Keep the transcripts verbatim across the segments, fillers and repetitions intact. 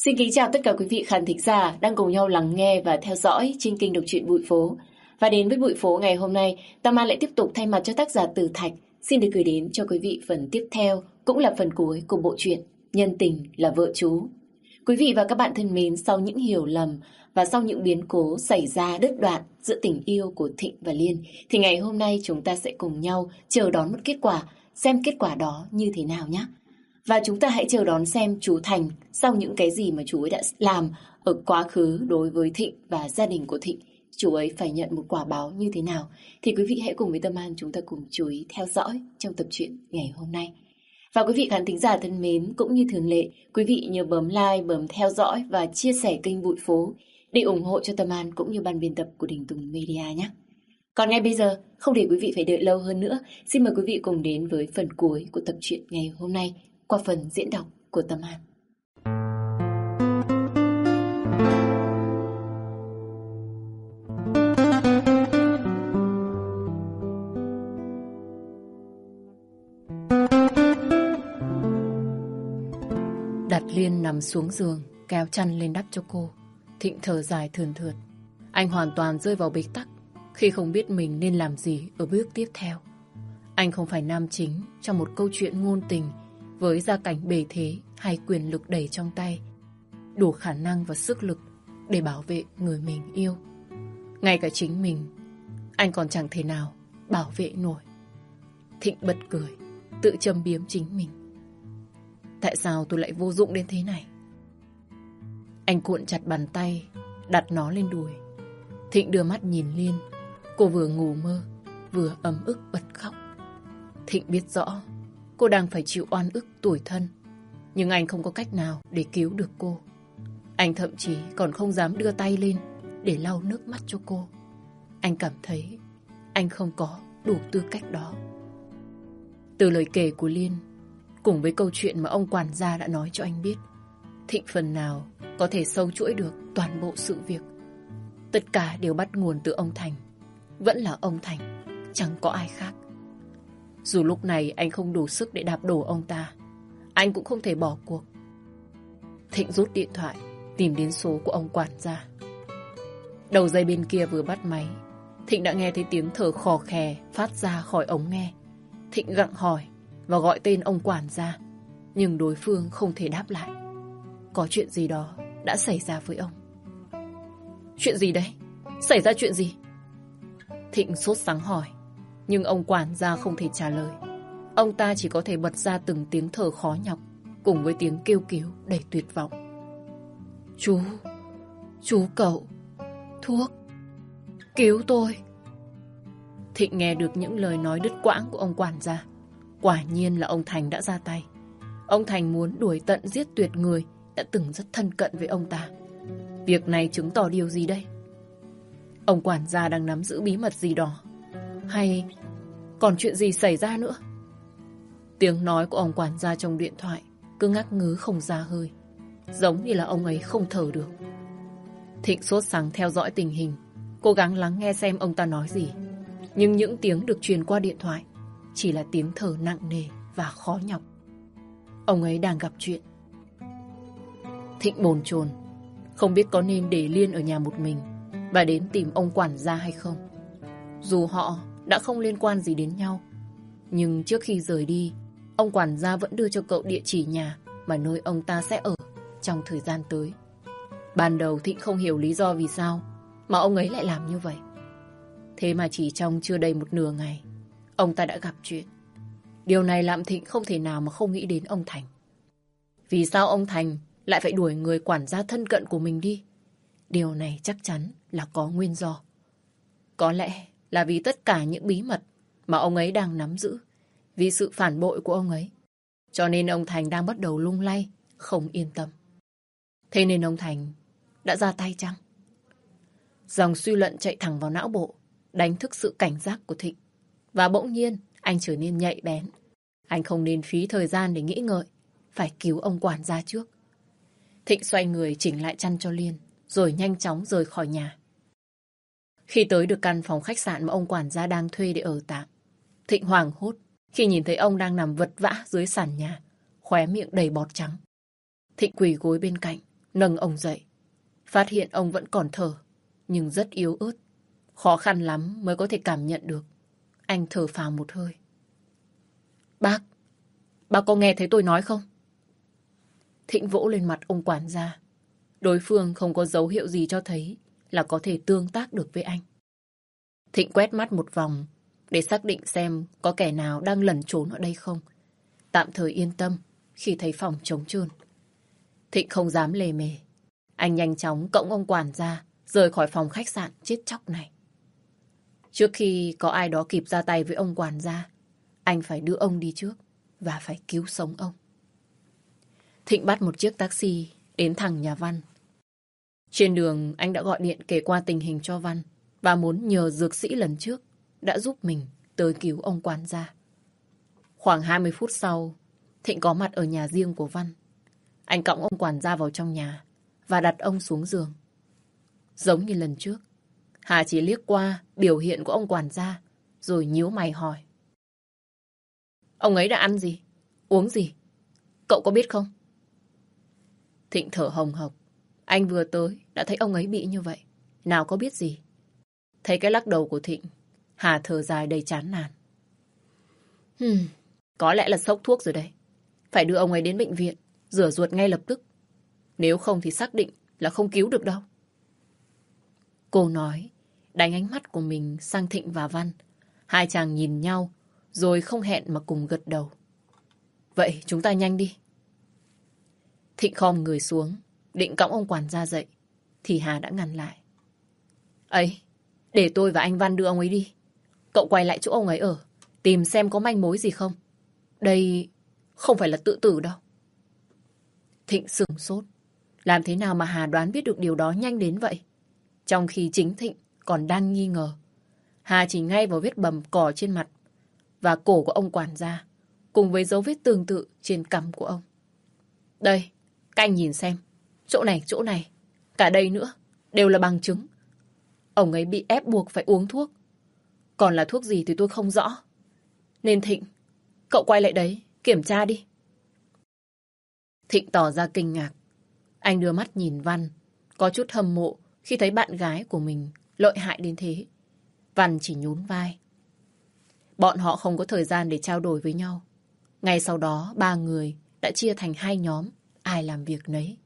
Xin kính chào tất cả quý vị khán thính giả đang cùng nhau lắng nghe và theo dõi trên kênh Đọc truyện Bụi Phố. Và đến với Bụi Phố ngày hôm nay, Tâm An lại tiếp tục thay mặt cho tác giả Từ Thạch xin được gửi đến cho quý vị phần tiếp theo, cũng là phần cuối của bộ truyện Nhân tình là vợ chú. Quý vị và các bạn thân mến, sau những hiểu lầm và sau những biến cố xảy ra đứt đoạn giữa tình yêu của Thịnh và Liên, thì ngày hôm nay chúng ta sẽ cùng nhau chờ đón một kết quả, xem kết quả đó như thế nào nhé. Và chúng ta hãy chờ đón xem chú Thành sau những cái gì mà chú ấy đã làm ở quá khứ đối với Thịnh và gia đình của Thịnh, chú ấy phải nhận một quả báo như thế nào. Thì quý vị hãy cùng với Tâm An chúng ta cùng chú ý theo dõi trong tập truyện ngày hôm nay. Và quý vị khán thính giả thân mến, cũng như thường lệ, quý vị nhớ bấm like, bấm theo dõi và chia sẻ kênh Bụi Phố để ủng hộ cho Tâm An cũng như ban biên tập của Đình Tùng Media nhé. Còn ngay bây giờ, không để quý vị phải đợi lâu hơn nữa, xin mời quý vị cùng đến với phần cuối của tập truyện ngày hôm nay qua phần diễn đọc của Tâm An. Đặt Liên nằm xuống giường, kéo chăn lên đắp cho cô. Thịnh thở dài thườn thượt. Anh hoàn toàn rơi vào bế tắc khi không biết mình nên làm gì ở bước tiếp theo. Anh không phải nam chính trong một câu chuyện ngôn tình với gia cảnh bề thế hay quyền lực đầy trong tay, đủ khả năng và sức lực để bảo vệ người mình yêu. Ngay cả chính mình, anh còn chẳng thể nào bảo vệ nổi. Thịnh bật cười, tự châm biếm chính mình. Tại sao tôi lại vô dụng đến thế này? Anh cuộn chặt bàn tay, đặt nó lên đùi. Thịnh đưa mắt nhìn Liên. Cô vừa ngủ mơ, vừa ấm ức bật khóc. Thịnh biết rõ cô đang phải chịu oan ức tủi thân, nhưng anh không có cách nào để cứu được cô. Anh thậm chí còn không dám đưa tay lên để lau nước mắt cho cô. Anh cảm thấy anh không có đủ tư cách đó. Từ lời kể của Liên, cùng với câu chuyện mà ông quản gia đã nói cho anh biết, Thịnh phần nào có thể sâu chuỗi được toàn bộ sự việc. Tất cả đều bắt nguồn từ ông Thành. Vẫn là ông Thành, chẳng có ai khác. Dù lúc này anh không đủ sức để đạp đổ ông ta, anh cũng không thể bỏ cuộc. Thịnh rút điện thoại, tìm đến số của ông quản gia. Đầu dây bên kia vừa bắt máy, Thịnh đã nghe thấy tiếng thở khò khè phát ra khỏi ống nghe. Thịnh gặng hỏi và gọi tên ông quản gia, nhưng đối phương không thể đáp lại. Có chuyện gì đó đã xảy ra với ông. Chuyện gì đấy? Xảy ra chuyện gì? Thịnh sốt sắng hỏi, nhưng ông quản gia không thể trả lời. Ông ta chỉ có thể bật ra từng tiếng thở khó nhọc cùng với tiếng kêu cứu đầy tuyệt vọng. Chú, chú cậu, thuốc, cứu tôi. Thịnh nghe được những lời nói đứt quãng của ông quản gia. Quả nhiên là ông Thành đã ra tay. Ông Thành muốn đuổi tận giết tuyệt người đã từng rất thân cận với ông ta. Việc này chứng tỏ điều gì đây? Ông quản gia đang nắm giữ bí mật gì đó, hay còn chuyện gì xảy ra nữa? Tiếng nói của ông quản gia trong điện thoại cứ ngắc ngứ không ra hơi, giống như là ông ấy không thở được. Thịnh sốt sắng theo dõi tình hình, cố gắng lắng nghe xem ông ta nói gì. Nhưng những tiếng được truyền qua điện thoại chỉ là tiếng thở nặng nề và khó nhọc. Ông ấy đang gặp chuyện. Thịnh bồn chồn, không biết có nên để Liên ở nhà một mình và đến tìm ông quản gia hay không. Dù họ đã không liên quan gì đến nhau, nhưng trước khi rời đi, ông quản gia vẫn đưa cho cậu địa chỉ nhà mà nơi ông ta sẽ ở trong thời gian tới. Ban đầu Thịnh không hiểu lý do vì sao mà ông ấy lại làm như vậy. Thế mà chỉ trong chưa đầy một nửa ngày, ông ta đã gặp chuyện. Điều này làm Thịnh không thể nào mà không nghĩ đến ông Thành. Vì sao ông Thành lại phải đuổi người quản gia thân cận của mình đi? Điều này chắc chắn là có nguyên do. Có lẽ là vì tất cả những bí mật mà ông ấy đang nắm giữ, vì sự phản bội của ông ấy, cho nên ông Thành đang bắt đầu lung lay, không yên tâm. Thế nên ông Thành đã ra tay chăng? Dòng suy luận chạy thẳng vào não bộ, đánh thức sự cảnh giác của Thịnh. Và bỗng nhiên anh trở nên nhạy bén. Anh không nên phí thời gian để nghĩ ngợi, phải cứu ông quản gia trước. Thịnh xoay người chỉnh lại chăn cho Liên, rồi nhanh chóng rời khỏi nhà. Khi tới được căn phòng khách sạn mà ông quản gia đang thuê để ở tạm, Thịnh hoảng hốt khi nhìn thấy ông đang nằm vật vã dưới sàn nhà, khóe miệng đầy bọt trắng. Thịnh quỳ gối bên cạnh, nâng ông dậy. Phát hiện ông vẫn còn thở, nhưng rất yếu ớt. Khó khăn lắm mới có thể cảm nhận được. Anh thở phào một hơi. Bác, bác có nghe thấy tôi nói không? Thịnh vỗ lên mặt ông quản gia. Đối phương không có dấu hiệu gì cho thấy là có thể tương tác được với anh. Thịnh quét mắt một vòng để xác định xem có kẻ nào đang lẩn trốn ở đây không. Tạm thời yên tâm khi thấy phòng trống trơn. Thịnh không dám lề mề. Anh nhanh chóng cõng ông quản gia rời khỏi phòng khách sạn chết chóc này. Trước khi có ai đó kịp ra tay với ông quản gia, anh phải đưa ông đi trước và phải cứu sống ông. Thịnh bắt một chiếc taxi đến thẳng nhà Văn. Trên đường anh đã gọi điện kể qua tình hình cho Văn và muốn nhờ dược sĩ lần trước đã giúp mình tới cứu ông quản gia. Khoảng hai mươi phút sau, Thịnh có mặt ở nhà riêng của Văn. Anh cõng ông quản gia vào trong nhà và đặt ông xuống giường. Giống như lần trước, Hà chỉ liếc qua biểu hiện của ông quản gia rồi nhíu mày hỏi. Ông ấy đã ăn gì? Uống gì? Cậu có biết không? Thịnh thở hồng hộc. Anh vừa tới đã thấy ông ấy bị như vậy. Nào có biết gì. Thấy cái lắc đầu của Thịnh, Hà thở dài đầy chán nản. Hmm, có lẽ là sốc thuốc rồi đây. Phải đưa ông ấy đến bệnh viện, rửa ruột ngay lập tức. Nếu không thì xác định là không cứu được đâu. Cô nói, đánh ánh mắt của mình sang Thịnh và Văn. Hai chàng nhìn nhau, rồi không hẹn mà cùng gật đầu. Vậy chúng ta nhanh đi. Thịnh khom người xuống, định cõng ông quản gia dậy, thì Hà đã ngăn lại. Ấy, để tôi và anh Văn đưa ông ấy đi. Cậu quay lại chỗ ông ấy ở, tìm xem có manh mối gì không. Đây không phải là tự tử đâu. Thịnh sửng sốt. Làm thế nào mà Hà đoán biết được điều đó nhanh đến vậy? Trong khi chính Thịnh còn đang nghi ngờ. Hà chỉ ngay vào vết bầm cỏ trên mặt và cổ của ông quản gia, cùng với dấu vết tương tự trên cằm của ông. Đây, các anh nhìn xem. Chỗ này, chỗ này, cả đây nữa, đều là bằng chứng. Ông ấy bị ép buộc phải uống thuốc. Còn là thuốc gì thì tôi không rõ. Nên Thịnh, cậu quay lại đấy, kiểm tra đi. Thịnh tỏ ra kinh ngạc. Anh đưa mắt nhìn Văn, có chút hâm mộ khi thấy bạn gái của mình lợi hại đến thế. Văn chỉ nhún vai. Bọn họ không có thời gian để trao đổi với nhau. Ngay sau đó, ba người đã chia thành hai nhóm, ai làm việc nấy.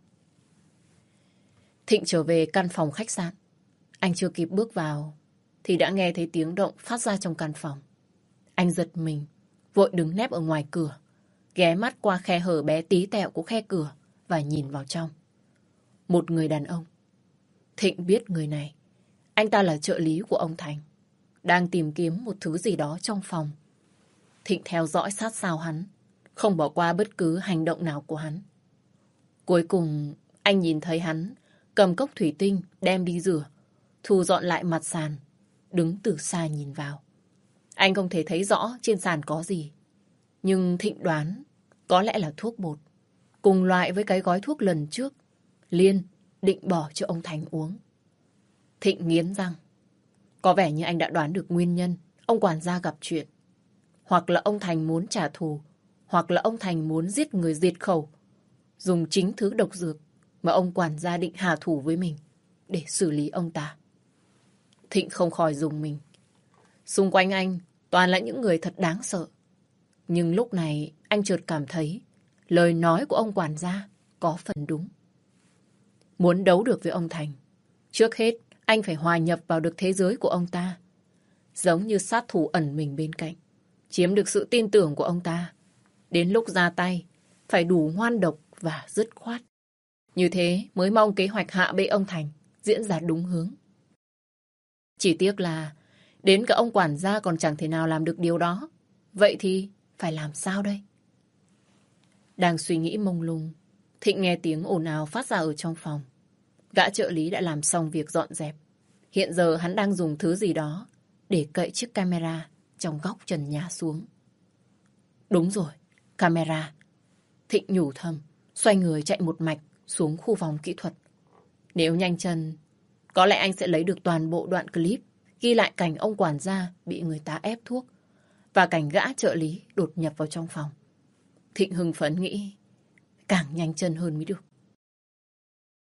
Thịnh trở về căn phòng khách sạn. Anh chưa kịp bước vào thì đã nghe thấy tiếng động phát ra trong căn phòng. Anh giật mình, vội đứng nép ở ngoài cửa, ghé mắt qua khe hở bé tí tẹo của khe cửa và nhìn vào trong. Một người đàn ông. Thịnh biết người này. Anh ta là trợ lý của ông Thành, đang tìm kiếm một thứ gì đó trong phòng. Thịnh theo dõi sát sao hắn, không bỏ qua bất cứ hành động nào của hắn. Cuối cùng, anh nhìn thấy hắn cầm cốc thủy tinh đem đi rửa, thu dọn lại mặt sàn, đứng từ xa nhìn vào. Anh không thể thấy rõ trên sàn có gì, nhưng Thịnh đoán có lẽ là thuốc bột, cùng loại với cái gói thuốc lần trước Liên định bỏ cho ông Thành uống. Thịnh nghiến răng. Có vẻ như anh đã đoán được nguyên nhân ông quản gia gặp chuyện. Hoặc là ông Thành muốn trả thù, hoặc là ông Thành muốn giết người diệt khẩu, dùng chính thứ độc dược mà ông quản gia định hạ thủ với mình để xử lý ông ta. Thịnh không khỏi rùng mình. Xung quanh anh toàn là những người thật đáng sợ. Nhưng lúc này anh chợt cảm thấy lời nói của ông quản gia có phần đúng. Muốn đấu được với ông Thành, trước hết anh phải hòa nhập vào được thế giới của ông ta. Giống như sát thủ ẩn mình bên cạnh, chiếm được sự tin tưởng của ông ta. Đến lúc ra tay, phải đủ ngoan độc và dứt khoát. Như thế mới mong kế hoạch hạ bệ ông Thành diễn ra đúng hướng. Chỉ tiếc là đến cả ông quản gia còn chẳng thể nào làm được điều đó. Vậy thì phải làm sao đây? Đang suy nghĩ mông lung, Thịnh nghe tiếng ồn ào phát ra ở trong phòng. Gã trợ lý đã làm xong việc dọn dẹp. Hiện giờ hắn đang dùng thứ gì đó để cậy chiếc camera trong góc trần nhà xuống. Đúng rồi, camera. Thịnh nhủ thầm, xoay người chạy một mạch xuống khu phòng kỹ thuật. Nếu nhanh chân, có lẽ anh sẽ lấy được toàn bộ đoạn clip ghi lại cảnh ông quản gia bị người ta ép thuốc và cảnh gã trợ lý đột nhập vào trong phòng. Thịnh hưng phấn nghĩ càng nhanh chân hơn mới được.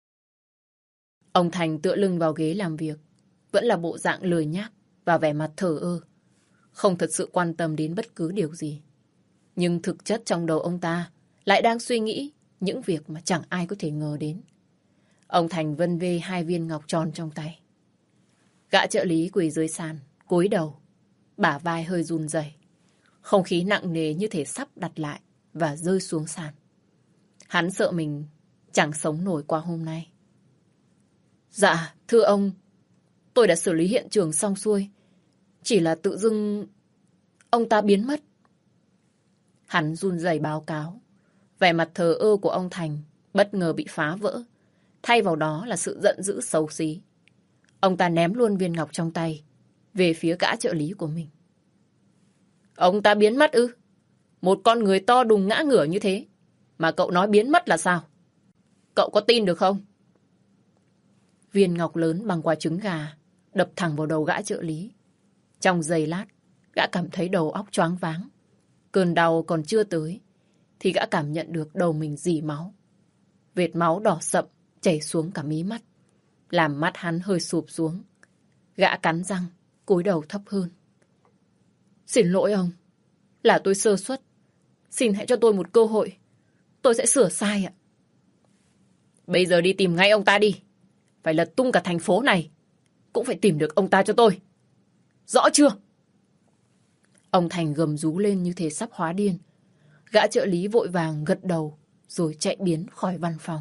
Ông Thành tựa lưng vào ghế làm việc, vẫn là bộ dạng lười nhác và vẻ mặt thờ ơ, không thật sự quan tâm đến bất cứ điều gì. Nhưng thực chất trong đầu ông ta lại đang suy nghĩ những việc mà chẳng ai có thể ngờ đến. Ông Thành vân vê hai viên ngọc tròn trong tay. Gã trợ lý quỳ dưới sàn, cúi đầu, bả vai hơi run rẩy. Không khí nặng nề như thể sắp đặt lại và rơi xuống sàn. Hắn sợ mình chẳng sống nổi qua hôm nay. Dạ, thưa ông, tôi đã xử lý hiện trường xong xuôi. Chỉ là tự dưng ông ta biến mất. Hắn run rẩy báo cáo. Vẻ mặt thờ ơ của ông Thành bất ngờ bị phá vỡ. Thay vào đó là sự giận dữ xấu xí. Ông ta ném luôn viên ngọc trong tay về phía gã trợ lý của mình. Ông ta biến mất ư? Một con người to đùng ngã ngửa như thế mà cậu nói biến mất là sao? Cậu có tin được không? Viên ngọc lớn bằng quả trứng gà đập thẳng vào đầu gã trợ lý. Trong giây lát, gã cảm thấy đầu óc choáng váng. Cơn đau còn chưa tới thì gã cảm nhận được đầu mình rỉ máu. Vệt máu đỏ sậm chảy xuống cả mí mắt, làm mắt hắn hơi sụp xuống. Gã cắn răng, cúi đầu thấp hơn. Xin lỗi ông, là tôi sơ suất. Xin hãy cho tôi một cơ hội. Tôi sẽ sửa sai ạ. Bây giờ đi tìm ngay ông ta đi. Phải lật tung cả thành phố này, cũng phải tìm được ông ta cho tôi. Rõ chưa? Ông Thành gầm rú lên như thể sắp hóa điên. Gã trợ lý vội vàng gật đầu rồi chạy biến khỏi văn phòng.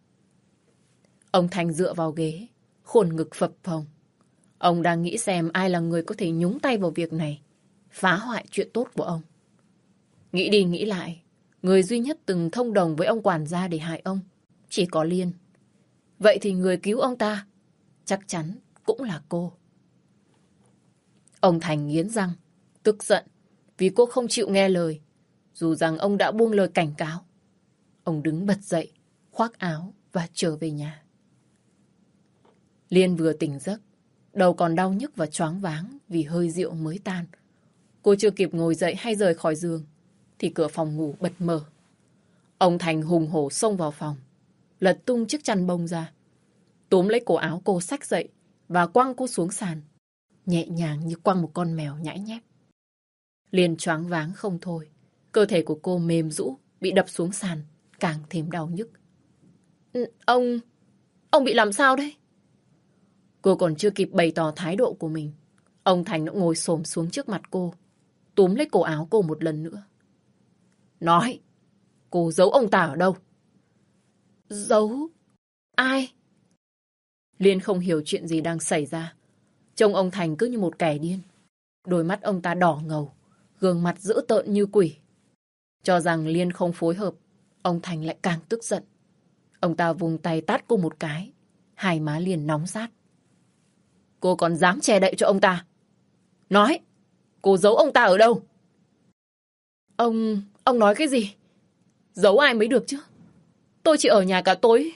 Ông Thành dựa vào ghế, khuôn ngực phập phồng. Ông đang nghĩ xem ai là người có thể nhúng tay vào việc này, phá hoại chuyện tốt của ông. Nghĩ đi nghĩ lại, người duy nhất từng thông đồng với ông quản gia để hại ông chỉ có Liên. Vậy thì người cứu ông ta chắc chắn cũng là cô. Ông Thành nghiến răng, tức giận vì cô không chịu nghe lời, dù rằng ông đã buông lời cảnh cáo. Ông đứng bật dậy, khoác áo và trở về nhà. Liên vừa tỉnh giấc, đầu còn đau nhức và choáng váng vì hơi rượu mới tan. Cô chưa kịp ngồi dậy hay rời khỏi giường thì cửa phòng ngủ bật mở. Ông Thành hùng hổ xông vào phòng, lật tung chiếc chăn bông ra, túm lấy cổ áo cô xách dậy và quăng cô xuống sàn, nhẹ nhàng như quăng một con mèo nhãi nhép. Liên choáng váng không thôi, cơ thể của cô mềm rũ, bị đập xuống sàn, càng thêm đau nhức. Ông... ông bị làm sao đấy? Cô còn chưa kịp bày tỏ thái độ của mình, ông Thành đã ngồi xổm xuống trước mặt cô, túm lấy cổ áo cô một lần nữa. Nói, cô giấu ông ta ở đâu? Giấu? Ai? Liên không hiểu chuyện gì đang xảy ra. Trông ông Thành cứ như một kẻ điên. Đôi mắt ông ta đỏ ngầu, gương mặt dữ tợn như quỷ. Cho rằng Liên không phối hợp, ông Thành lại càng tức giận. Ông ta vùng tay tát cô một cái, hai má liền nóng rát. Cô còn dám che đậy cho ông ta? Nói, cô giấu ông ta ở đâu? Ông... ông nói cái gì? Giấu ai mới được chứ? Tôi chỉ ở nhà cả tối.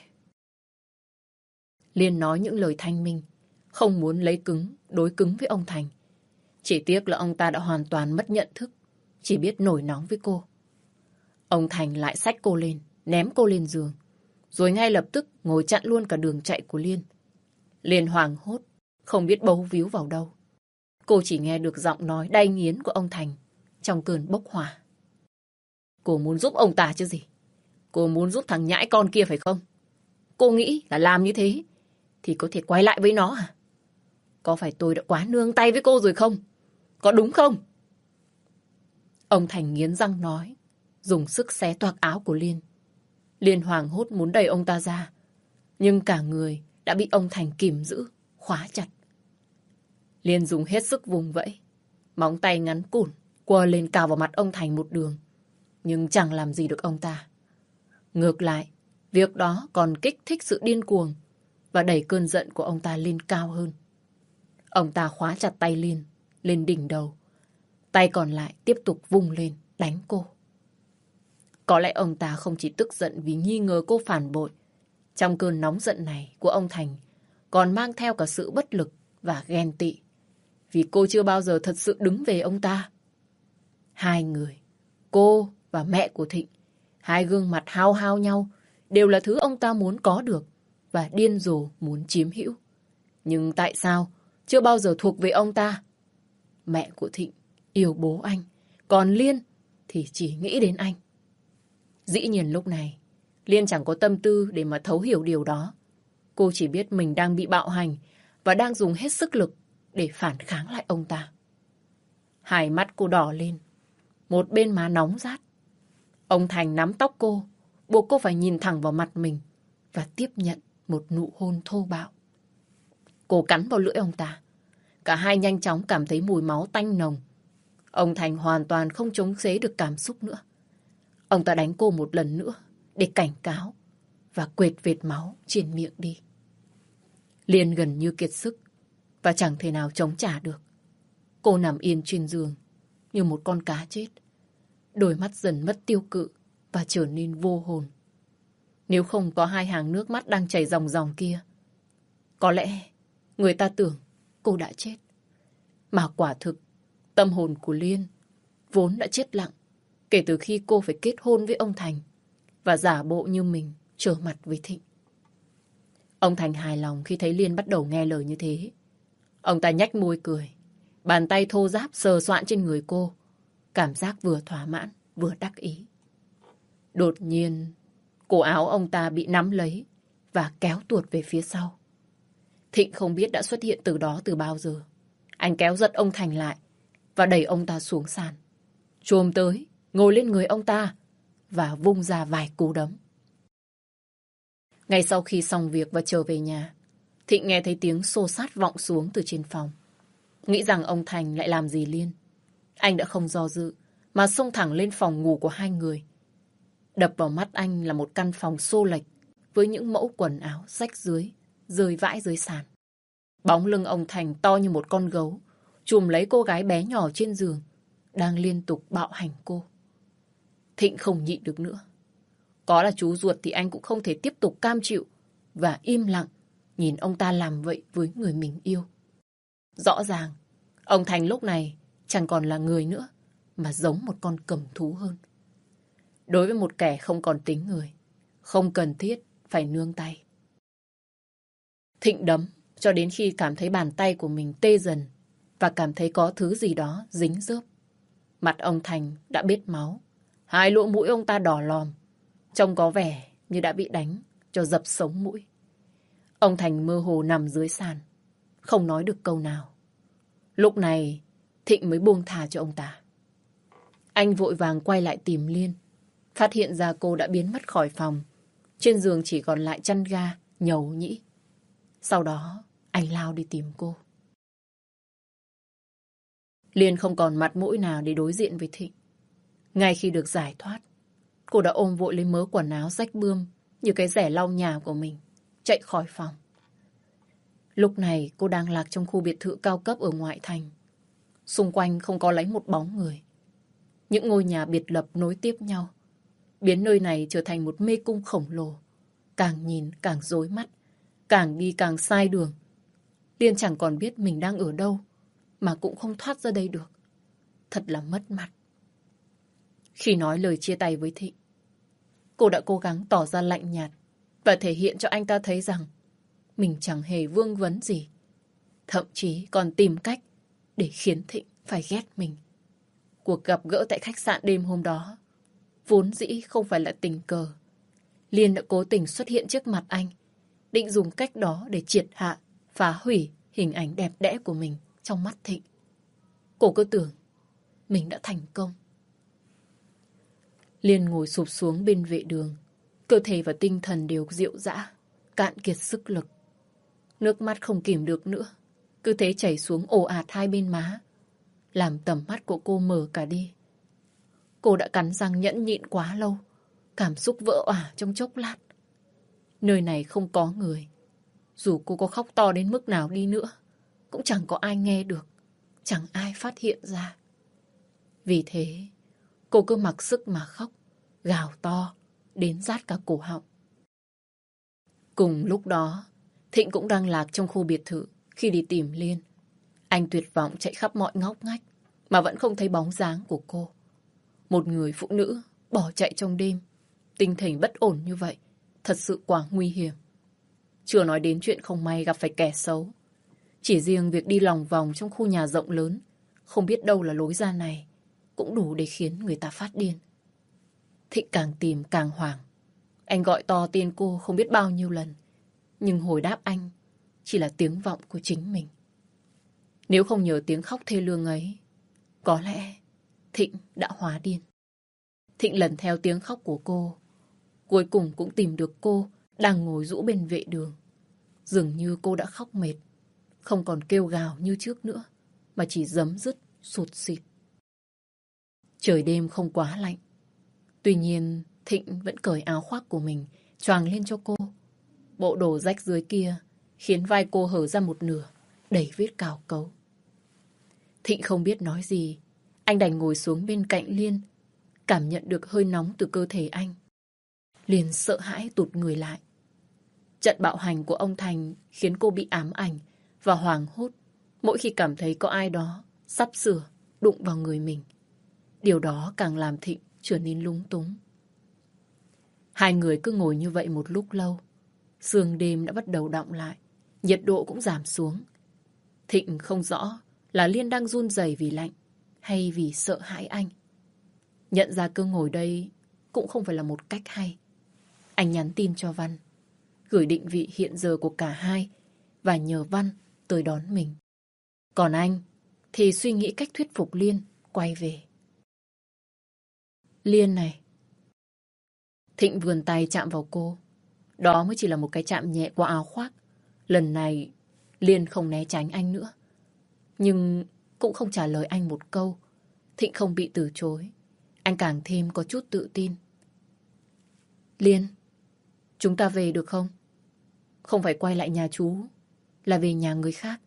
Liên nói những lời thanh minh, không muốn lấy cứng, đối cứng với ông Thành. Chỉ tiếc là ông ta đã hoàn toàn mất nhận thức, chỉ biết nổi nóng với cô. Ông Thành lại xách cô lên, ném cô lên giường, rồi ngay lập tức ngồi chặn luôn cả đường chạy của Liên. Liên hoảng hốt, không biết bấu víu vào đâu. Cô chỉ nghe được giọng nói đay nghiến của ông Thành trong cơn bốc hỏa. Cô muốn giúp ông ta chứ gì? Cô muốn giúp thằng nhãi con kia phải không? Cô nghĩ là làm như thế thì có thể quay lại với nó à? Có phải tôi đã quá nương tay với cô rồi không? Có đúng không? Ông Thành nghiến răng nói, dùng sức xé toạc áo của Liên. Liên hoảng hốt muốn đẩy ông ta ra, nhưng cả người đã bị ông Thành kìm giữ, khóa chặt. Liên dùng hết sức vùng vẫy, móng tay ngắn cùn quơ lên cào vào mặt ông Thành một đường, nhưng chẳng làm gì được ông ta. Ngược lại, việc đó còn kích thích sự điên cuồng và đẩy cơn giận của ông ta lên cao hơn. Ông ta khóa chặt tay Liên lên đỉnh đầu, tay còn lại tiếp tục vung lên đánh cô. Có lẽ ông ta không chỉ tức giận vì nghi ngờ cô phản bội. Trong cơn nóng giận này của ông Thành còn mang theo cả sự bất lực và ghen tị, vì cô chưa bao giờ thật sự đứng về ông ta. Hai người, cô và mẹ của Thịnh, hai gương mặt hao hao nhau, đều là thứ ông ta muốn có được, và điên rồ muốn chiếm hữu. Nhưng tại sao chưa bao giờ thuộc về ông ta? Mẹ của Thịnh yêu bố anh, còn Liên thì chỉ nghĩ đến anh. Dĩ nhiên lúc này, Liên chẳng có tâm tư để mà thấu hiểu điều đó. Cô chỉ biết mình đang bị bạo hành và đang dùng hết sức lực để phản kháng lại ông ta. Hai mắt cô đỏ lên, một bên má nóng rát. Ông Thành nắm tóc cô, buộc cô phải nhìn thẳng vào mặt mình và tiếp nhận một nụ hôn thô bạo. Cô cắn vào lưỡi ông ta. Cả hai nhanh chóng cảm thấy mùi máu tanh nồng. Ông Thành hoàn toàn không chống chế được cảm xúc nữa. Ông ta đánh cô một lần nữa để cảnh cáo và quệt vệt máu trên miệng đi. Liên gần như kiệt sức và chẳng thể nào chống trả được. Cô nằm yên trên giường như một con cá chết. Đôi mắt dần mất tiêu cự và trở nên vô hồn. Nếu không có hai hàng nước mắt đang chảy ròng ròng kia, có lẽ người ta tưởng cô đã chết. Mà quả thực, tâm hồn của Liên vốn đã chết lặng kể từ khi cô phải kết hôn với ông Thành và giả bộ như mình trở mặt với Thịnh. Ông Thành hài lòng khi thấy Liên bắt đầu nghe lời như thế. Ông ta nhếch môi cười, bàn tay thô ráp sờ soạn trên người cô, cảm giác vừa thỏa mãn vừa đắc ý. Đột nhiên, cổ áo ông ta bị nắm lấy và kéo tuột về phía sau. Thịnh không biết đã xuất hiện từ đó từ bao giờ. Anh kéo giật ông Thành lại và đẩy ông ta xuống sàn. Chồm tới, ngồi lên người ông ta và vung ra vài cú đấm. Ngay sau khi xong việc và trở về nhà, Thịnh nghe thấy tiếng xô xát vọng xuống từ trên phòng. Nghĩ rằng ông Thành lại làm gì Liên. Anh đã không do dự mà xông thẳng lên phòng ngủ của hai người. Đập vào mắt anh là một căn phòng xô lệch với những mẫu quần áo rách rưới, rơi vãi dưới sàn. Bóng lưng ông Thành to như một con gấu, chùm lấy cô gái bé nhỏ trên giường, đang liên tục bạo hành cô. Thịnh không nhịn được nữa. Có là chú ruột thì anh cũng không thể tiếp tục cam chịu và im lặng nhìn ông ta làm vậy với người mình yêu. Rõ ràng, ông Thành lúc này chẳng còn là người nữa, mà giống một con cầm thú hơn. Đối với một kẻ không còn tính người, không cần thiết phải nương tay. Thịnh đấm cho đến khi cảm thấy bàn tay của mình tê dần và cảm thấy có thứ gì đó dính rớp. Mặt ông Thành đã bết máu, hai lỗ mũi ông ta đỏ lòm, trông có vẻ như đã bị đánh cho dập sống mũi. Ông Thành mơ hồ nằm dưới sàn, không nói được câu nào. Lúc này, Thịnh mới buông thà cho ông ta. Anh vội vàng quay lại tìm Liên, phát hiện ra cô đã biến mất khỏi phòng. Trên giường chỉ còn lại chăn ga, nhầu nhĩ. Sau đó, anh lao đi tìm cô. Liên không còn mặt mũi nào để đối diện với Thịnh. Ngay khi được giải thoát, cô đã ôm vội lấy mớ quần áo rách bươm như cái rẻ lau nhà của mình, chạy khỏi phòng. Lúc này cô đang lạc trong khu biệt thự cao cấp ở ngoại thành. Xung quanh không có lấy một bóng người. Những ngôi nhà biệt lập nối tiếp nhau, biến nơi này trở thành một mê cung khổng lồ. Càng nhìn càng rối mắt, càng đi càng sai đường. Liên chẳng còn biết mình đang ở đâu, mà cũng không thoát ra đây được. Thật là mất mặt. Khi nói lời chia tay với Thịnh, cô đã cố gắng tỏ ra lạnh nhạt và thể hiện cho anh ta thấy rằng mình chẳng hề vương vấn gì. Thậm chí còn tìm cách để khiến Thịnh phải ghét mình. Cuộc gặp gỡ tại khách sạn đêm hôm đó vốn dĩ không phải là tình cờ. Liên đã cố tình xuất hiện trước mặt anh, định dùng cách đó để triệt hạ, phá hủy hình ảnh đẹp đẽ của mình trong mắt Thịnh. Cô cứ tưởng mình đã thành công. Liên ngồi sụp xuống bên vệ đường, cơ thể và tinh thần đều rệu rã, cạn kiệt sức lực. Nước mắt không kìm được nữa, cứ thế chảy xuống ồ ạt hai bên má, làm tầm mắt của cô mở cả đi. Cô đã cắn răng nhẫn nhịn quá lâu, cảm xúc vỡ òa trong chốc lát. Nơi này không có người. Dù cô có khóc to đến mức nào đi nữa, cũng chẳng có ai nghe được, chẳng ai phát hiện ra. Vì thế, cô cứ mặc sức mà khóc, gào to, đến rát cả cổ họng. Cùng lúc đó, Thịnh cũng đang lạc trong khu biệt thự khi đi tìm Liên. Anh tuyệt vọng chạy khắp mọi ngóc ngách, mà vẫn không thấy bóng dáng của cô. Một người phụ nữ bỏ chạy trong đêm, tinh thần bất ổn như vậy, thật sự quá nguy hiểm. Chưa nói đến chuyện không may gặp phải kẻ xấu. Chỉ riêng việc đi lòng vòng trong khu nhà rộng lớn, không biết đâu là lối ra này, cũng đủ để khiến người ta phát điên. Thịnh càng tìm càng hoảng. Anh gọi to tên cô không biết bao nhiêu lần, nhưng hồi đáp anh chỉ là tiếng vọng của chính mình. Nếu không nhờ tiếng khóc thê lương ấy, có lẽ Thịnh đã hóa điên. Thịnh lần theo tiếng khóc của cô, cuối cùng cũng tìm được cô đang ngồi rũ bên vệ đường. Dường như cô đã khóc mệt, không còn kêu gào như trước nữa, mà chỉ giấm dứt, sụt sịt. Trời đêm không quá lạnh. Tuy nhiên, Thịnh vẫn cởi áo khoác của mình, choàng lên cho cô. Bộ đồ rách dưới kia khiến vai cô hở ra một nửa, đầy vết cào cấu. Thịnh không biết nói gì. Anh đành ngồi xuống bên cạnh Liên, cảm nhận được hơi nóng từ cơ thể anh. Liên sợ hãi tụt người lại. Trận bạo hành của ông Thành khiến cô bị ám ảnh và hoảng hốt mỗi khi cảm thấy có ai đó sắp sửa đụng vào người mình. Điều đó càng làm Thịnh trở nên lúng túng. Hai người cứ ngồi như vậy một lúc lâu. Sương đêm đã bắt đầu đọng lại, nhiệt độ cũng giảm xuống. Thịnh không rõ là Liên đang run rẩy vì lạnh hay vì sợ hãi anh. Nhận ra cứ ngồi đây cũng không phải là một cách hay. Anh nhắn tin cho Văn, gửi định vị hiện giờ của cả hai và nhờ Văn tới đón mình. Còn anh thì suy nghĩ cách thuyết phục Liên quay về. Liên này. Thịnh vươn tay chạm vào cô. Đó mới chỉ là một cái chạm nhẹ qua áo khoác. Lần này Liên không né tránh anh nữa, nhưng cũng không trả lời anh một câu. Thịnh không bị từ chối. Anh càng thêm có chút tự tin. Liên, chúng ta về được không? Không phải quay lại nhà chú, là về nhà người khác.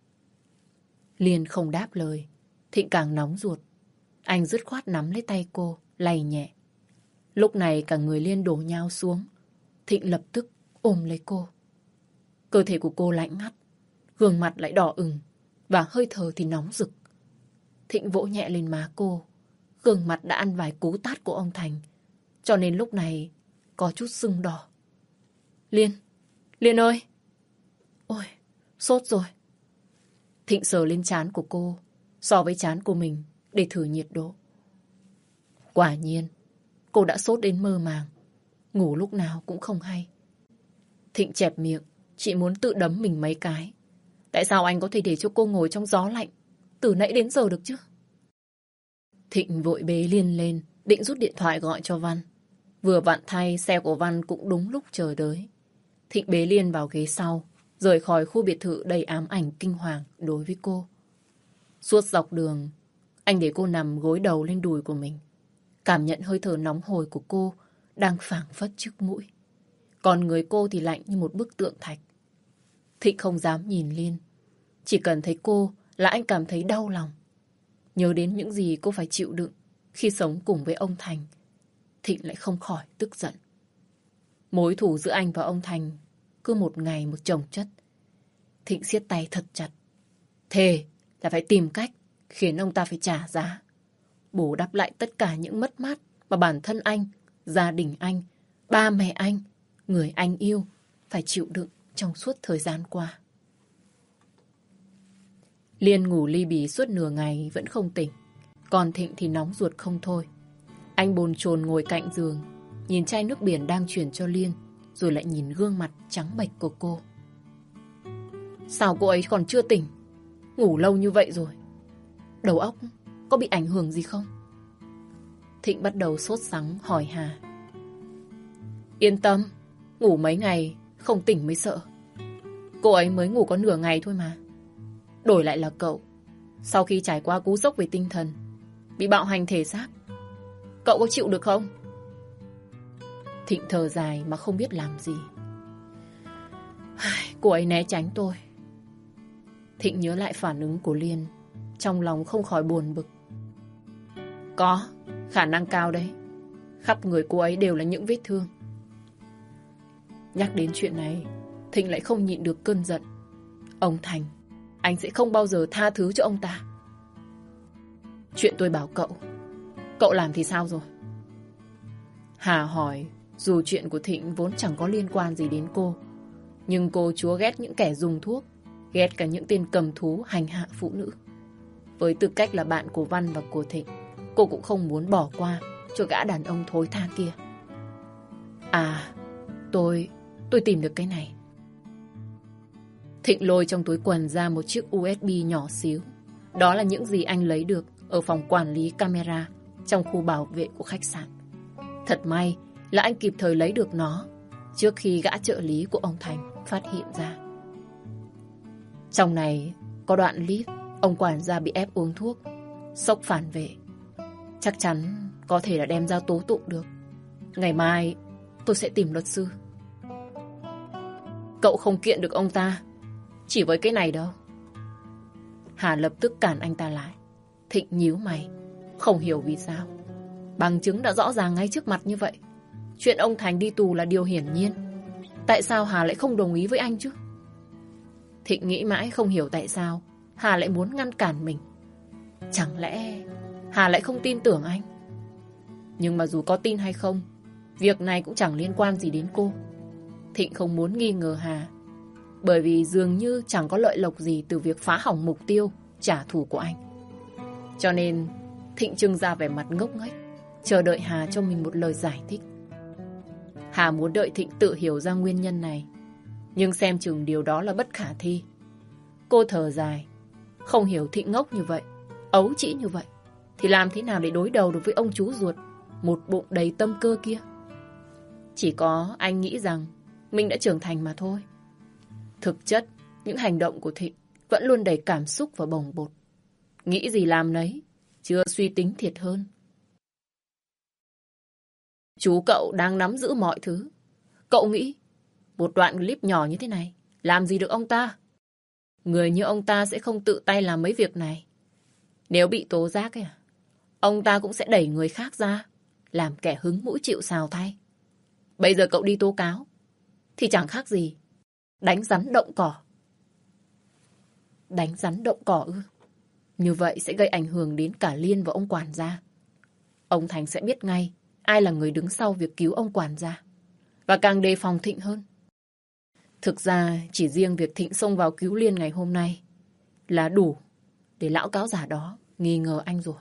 Liên không đáp lời. Thịnh càng nóng ruột. Anh dứt khoát nắm lấy tay cô, lay nhẹ. Lúc này cả người Liên đổ nhào xuống. Thịnh lập tức ôm lấy cô. Cơ thể của cô lạnh ngắt, gương mặt lại đỏ ửng và hơi thở thì nóng rực. Thịnh vỗ nhẹ lên má cô. Gương mặt đã ăn vài cú tát của ông Thành, cho nên lúc này có chút sưng đỏ. Liên, Liên ơi! Ôi, sốt rồi. Thịnh sờ lên trán của cô, so với trán của mình để thử nhiệt độ. Quả nhiên, cô đã sốt đến mơ màng, ngủ lúc nào cũng không hay. Thịnh chẹp miệng, chị muốn tự đấm mình mấy cái. Tại sao anh có thể để cho cô ngồi trong gió lạnh từ nãy đến giờ được chứ? Thịnh vội bế Liên lên, định rút điện thoại gọi cho Văn. Vừa vặn thay, xe của Văn cũng đúng lúc chờ tới. Thịnh bế Liên vào ghế sau, rời khỏi khu biệt thự đầy ám ảnh kinh hoàng đối với cô. Suốt dọc đường, anh để cô nằm gối đầu lên đùi của mình, cảm nhận hơi thở nóng hổi của cô đang phảng phất trước mũi. Còn người cô thì lạnh như một bức tượng thạch. Thịnh không dám nhìn Liên. Chỉ cần thấy cô là anh cảm thấy đau lòng. Nhớ đến những gì cô phải chịu đựng khi sống cùng với ông Thành, Thịnh lại không khỏi tức giận. Mối thù giữa anh và ông Thành cứ một ngày một chồng chất. Thịnh siết tay thật chặt. Thề là phải tìm cách khiến ông ta phải trả giá, bù đắp lại tất cả những mất mát mà bản thân anh, gia đình anh, ba mẹ anh, người anh yêu phải chịu đựng trong suốt thời gian qua. Liên ngủ li bì suốt nửa ngày vẫn không tỉnh. Còn Thịnh thì nóng ruột không thôi. Anh bồn chồn ngồi cạnh giường, nhìn chai nước biển đang chuyển cho Liên, rồi lại nhìn gương mặt trắng bệch của cô. Sao cô ấy còn chưa tỉnh? Ngủ lâu như vậy rồi. Đầu óc có bị ảnh hưởng gì không? Thịnh bắt đầu sốt sắng hỏi Hà. Yên tâm, ngủ mấy ngày không tỉnh mới sợ. Cô ấy mới ngủ có nửa ngày thôi mà. Đổi lại là cậu, sau khi trải qua cú sốc về tinh thần, bị bạo hành thể xác, cậu có chịu được không? Thịnh thở dài mà không biết làm gì. Cô ấy né tránh tôi. Thịnh nhớ lại phản ứng của Liên, trong lòng không khỏi buồn bực. Có, khả năng cao đấy. Khắp người cô ấy đều là những vết thương. Nhắc đến chuyện này, Thịnh lại không nhịn được cơn giận. Ông Thành, anh sẽ không bao giờ tha thứ cho ông ta. Chuyện tôi bảo cậu, cậu làm thì sao rồi? Hà hỏi, dù chuyện của Thịnh vốn chẳng có liên quan gì đến cô, Nhưng cô chúa ghét những kẻ dùng thuốc, ghét cả những tên cầm thú hành hạ phụ nữ. Với tư cách là bạn của Văn và của Thịnh, cô cũng không muốn bỏ qua cho gã đàn ông thối tha kia. À, tôi, tôi tìm được cái này. Thịnh lôi trong túi quần ra một chiếc u ét bê nhỏ xíu. Đó là những gì anh lấy được ở phòng quản lý camera trong khu bảo vệ của khách sạn. Thật may là anh kịp thời lấy được nó trước khi gã trợ lý của ông Thành phát hiện ra. Trong này có đoạn clip ông quản gia bị ép uống thuốc, sốc phản vệ. Chắc chắn có thể là đem ra tố tụng được. Ngày mai tôi sẽ tìm luật sư. Cậu không kiện được ông ta chỉ với cái này đâu. Hà lập tức cản anh ta lại. Thịnh nhíu mày, không hiểu vì sao. Bằng chứng đã rõ ràng ngay trước mặt như vậy. Chuyện ông Thành đi tù là điều hiển nhiên. Tại sao Hà lại không đồng ý với anh chứ? Thịnh nghĩ mãi không hiểu tại sao Hà lại muốn ngăn cản mình. Chẳng lẽ Hà lại không tin tưởng anh? Nhưng mà dù có tin hay không, việc này cũng chẳng liên quan gì đến cô. Thịnh không muốn nghi ngờ Hà, bởi vì dường như chẳng có lợi lộc gì từ việc phá hỏng mục tiêu trả thù của anh. Cho nên Thịnh trưng ra vẻ mặt ngốc nghếch, chờ đợi Hà cho mình một lời giải thích. Hà muốn đợi Thịnh tự hiểu ra nguyên nhân này, nhưng xem chừng điều đó là bất khả thi. Cô thở dài, không hiểu Thịnh ngốc như vậy, ấu trĩ như vậy, thì làm thế nào để đối đầu được với ông chú ruột một bụng đầy tâm cơ kia. Chỉ có anh nghĩ rằng mình đã trưởng thành mà thôi. Thực chất, những hành động của Thịnh vẫn luôn đầy cảm xúc và bồng bột. Nghĩ gì làm nấy, chưa suy tính thiệt hơn. Chú cậu đang nắm giữ mọi thứ. Cậu nghĩ một đoạn clip nhỏ như thế này làm gì được ông ta? Người như ông ta sẽ không tự tay làm mấy việc này. Nếu bị tố giác ấy à, ông ta cũng sẽ đẩy người khác ra, làm kẻ hứng mũi chịu sào thay. Bây giờ cậu đi tố cáo thì chẳng khác gì đánh rắn động cỏ. Đánh rắn động cỏ ư? Như vậy sẽ gây ảnh hưởng đến cả Liên và ông quản gia. Ông Thành sẽ biết ngay ai là người đứng sau việc cứu ông quản gia, và càng đề phòng Thịnh hơn. Thực ra chỉ riêng việc Thịnh xông vào cứu Liên ngày hôm nay là đủ để lão cáo giả đó nghi ngờ anh rồi.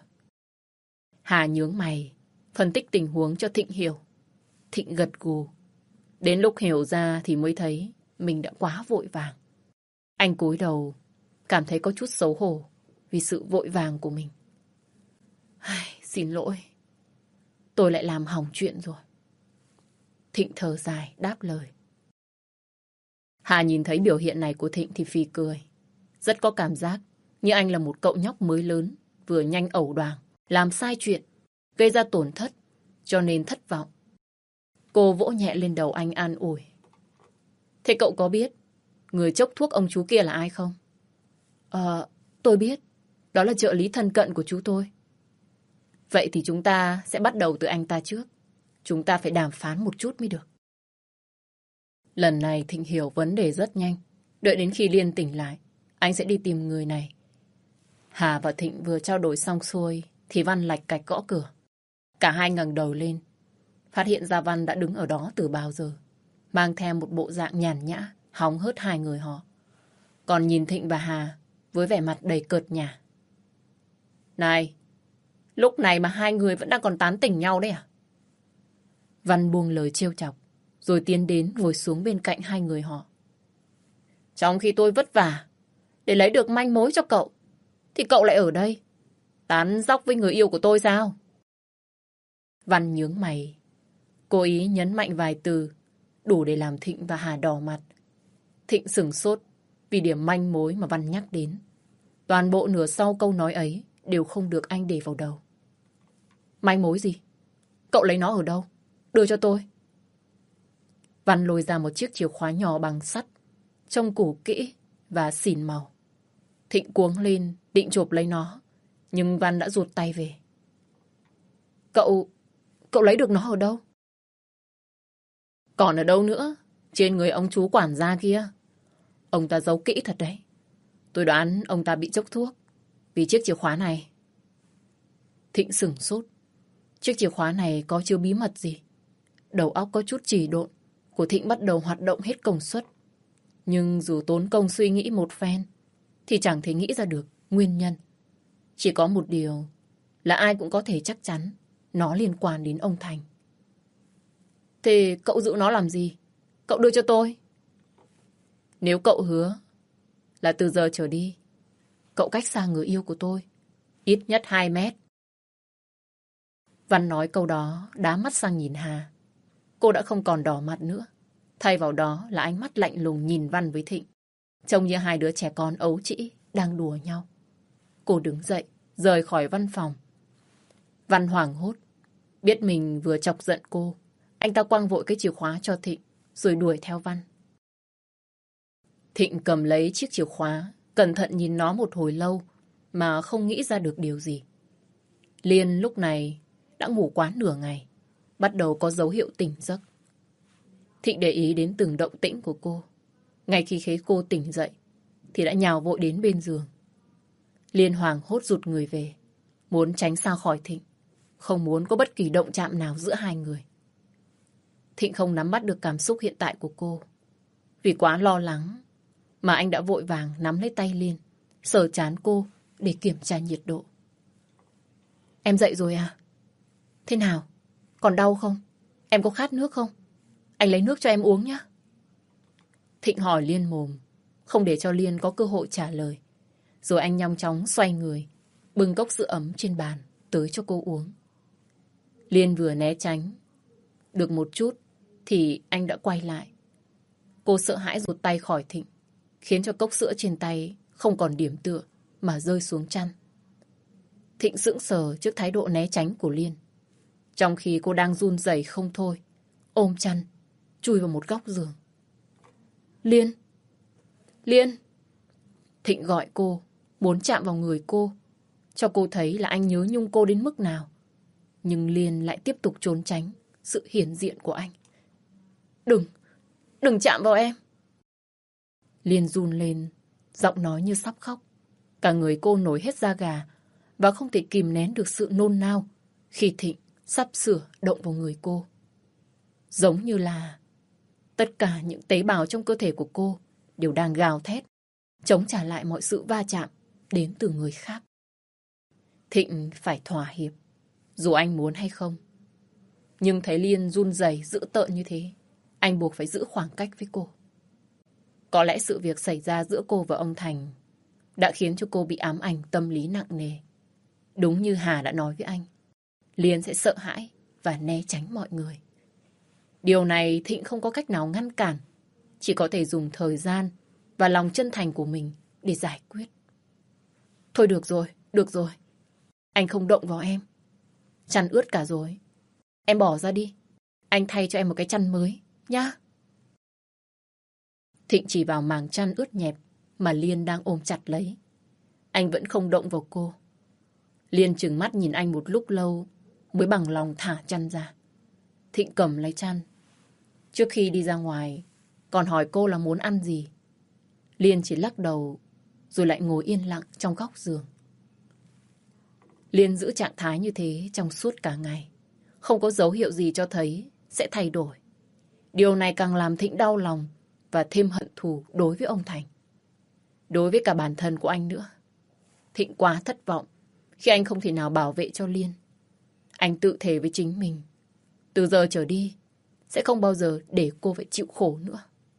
Hà nhướng mày, phân tích tình huống cho Thịnh hiểu. Thịnh gật gù. Đến lúc hiểu ra thì mới thấy mình đã quá vội vàng. Anh cúi đầu, cảm thấy có chút xấu hổ vì sự vội vàng của mình. Ai, xin lỗi, tôi lại làm hỏng chuyện rồi. Thịnh thở dài, đáp lời. Hà nhìn thấy biểu hiện này của Thịnh thì phì cười. Rất có cảm giác như anh là một cậu nhóc mới lớn, vừa nhanh ẩu đoàng, làm sai chuyện, gây ra tổn thất, cho nên thất vọng. Cô vỗ nhẹ lên đầu anh an ủi. Thế cậu có biết người chốc thuốc ông chú kia là ai không? Ờ, tôi biết. Đó là trợ lý thân cận của chú tôi. Vậy thì chúng ta sẽ bắt đầu từ anh ta trước. Chúng ta phải đàm phán một chút mới được. Lần này Thịnh hiểu vấn đề rất nhanh. Đợi đến khi Liên tỉnh lại, anh sẽ đi tìm người này. Hà và Thịnh vừa trao đổi xong xuôi thì Văn lạch cạch gõ cửa. Cả hai ngẩng đầu lên, phát hiện ra Văn đã đứng ở đó từ bao giờ, mang theo một bộ dạng nhàn nhã, hóng hớt hai người họ. Còn nhìn Thịnh và Hà với vẻ mặt đầy cợt nhả. Này, lúc này mà hai người vẫn đang còn tán tỉnh nhau đấy à? Văn buông lời trêu chọc, rồi tiến đến ngồi xuống bên cạnh hai người họ. Trong khi tôi vất vả để lấy được manh mối cho cậu, thì cậu lại ở đây tán dóc với người yêu của tôi sao? Văn nhướng mày, cố ý nhấn mạnh vài từ đủ để làm Thịnh và Hà đỏ mặt. Thịnh sửng sốt vì điểm manh mối mà Văn nhắc đến. Toàn bộ nửa sau câu nói ấy đều không được anh để vào đầu. Manh mối gì? Cậu lấy nó ở đâu? Đưa cho tôi. Văn lôi ra một chiếc chìa khóa nhỏ bằng sắt, trông cũ kỹ và xỉn màu. Thịnh cuống lên định chộp lấy nó, nhưng Văn đã rụt tay về. Cậu, cậu lấy được nó ở đâu? Còn ở đâu nữa? Trên người ông chú quản gia kia. Ông ta giấu kỹ thật đấy. Tôi đoán ông ta bị chốc thuốc vì chiếc chìa khóa này. Thịnh sửng sốt. Chiếc chìa khóa này có chứa bí mật gì? Đầu óc có chút trì độn của Thịnh bắt đầu hoạt động hết công suất. Nhưng dù tốn công suy nghĩ một phen, thì chẳng thể nghĩ ra được nguyên nhân. Chỉ có một điều là ai cũng có thể chắc chắn nó liên quan đến ông Thành. Thì cậu giữ nó làm gì? Cậu đưa cho tôi. Nếu cậu hứa là từ giờ trở đi, cậu cách xa người yêu của tôi ít nhất hai mét. Văn nói câu đó đá mắt sang nhìn Hà. Cô đã không còn đỏ mặt nữa. Thay vào đó là ánh mắt lạnh lùng nhìn Văn với Thịnh. Trông như hai đứa trẻ con ấu trĩ đang đùa nhau. Cô đứng dậy, rời khỏi văn phòng. Văn hoảng hốt. Biết mình vừa chọc giận cô. Anh ta quăng vội cái chìa khóa cho Thịnh, rồi đuổi theo Văn. Thịnh cầm lấy chiếc chìa khóa, cẩn thận nhìn nó một hồi lâu, mà không nghĩ ra được điều gì. Liên lúc này đã ngủ quá nửa ngày, bắt đầu có dấu hiệu tỉnh giấc. Thịnh để ý đến từng động tĩnh của cô. Ngay khi thấy cô tỉnh dậy, thì đã nhào vội đến bên giường. Liên hoảng hốt rụt người về, muốn tránh xa khỏi Thịnh, không muốn có bất kỳ động chạm nào giữa hai người. Thịnh không nắm bắt được cảm xúc hiện tại của cô. Vì quá lo lắng mà anh đã vội vàng nắm lấy tay Liên, sờ trán cô để kiểm tra nhiệt độ. Em dậy rồi à? Thế nào? Còn đau không? Em có khát nước không? Anh lấy nước cho em uống nhé. Thịnh hỏi Liên mồm, không để cho Liên có cơ hội trả lời. Rồi anh nhanh chóng xoay người, bưng cốc sữa ấm trên bàn tới cho cô uống. Liên vừa né tránh được một chút thì anh đã quay lại. Cô sợ hãi rụt tay khỏi Thịnh, khiến cho cốc sữa trên tay không còn điểm tựa mà rơi xuống chăn. Thịnh sững sờ trước thái độ né tránh của Liên, trong khi cô đang run rẩy không thôi, ôm chăn, chui vào một góc giường. Liên! Liên! Thịnh gọi cô, muốn chạm vào người cô, cho cô thấy là anh nhớ nhung cô đến mức nào. Nhưng Liên lại tiếp tục trốn tránh sự hiển diện của anh. Đừng! Đừng chạm vào em! Liên run lên, giọng nói như sắp khóc. Cả người cô nổi hết da gà và không thể kìm nén được sự nôn nao khi Thịnh sắp sửa động vào người cô. Giống như là tất cả những tế bào trong cơ thể của cô đều đang gào thét, chống trả lại mọi sự va chạm đến từ người khác. Thịnh phải thỏa hiệp, dù anh muốn hay không. Nhưng thấy Liên run rẩy dữ tợn như thế, anh buộc phải giữ khoảng cách với cô. Có lẽ sự việc xảy ra giữa cô và ông Thành đã khiến cho cô bị ám ảnh tâm lý nặng nề. Đúng như Hà đã nói với anh, Liên sẽ sợ hãi và né tránh mọi người. Điều này Thịnh không có cách nào ngăn cản, chỉ có thể dùng thời gian và lòng chân thành của mình để giải quyết. Thôi được rồi, được rồi. Anh không động vào em. Chăn ướt cả rồi. Em bỏ ra đi. Anh thay cho em một cái chăn mới, nhá. Thịnh chỉ vào màng chăn ướt nhẹp mà Liên đang ôm chặt lấy. Anh vẫn không động vào cô. Liên trừng mắt nhìn anh một lúc lâu mới bằng lòng thả chăn ra. Thịnh cầm lấy chăn. Trước khi đi ra ngoài, còn hỏi cô là muốn ăn gì. Liên chỉ lắc đầu rồi lại ngồi yên lặng trong góc giường. Liên giữ trạng thái như thế trong suốt cả ngày. Không có dấu hiệu gì cho thấy sẽ thay đổi. Điều này càng làm Thịnh đau lòng và thêm hận thù đối với ông Thành. Đối với cả bản thân của anh nữa. Thịnh quá thất vọng khi anh không thể nào bảo vệ cho Liên. Anh tự thề với chính mình, từ giờ trở đi sẽ không bao giờ để cô phải chịu khổ nữa.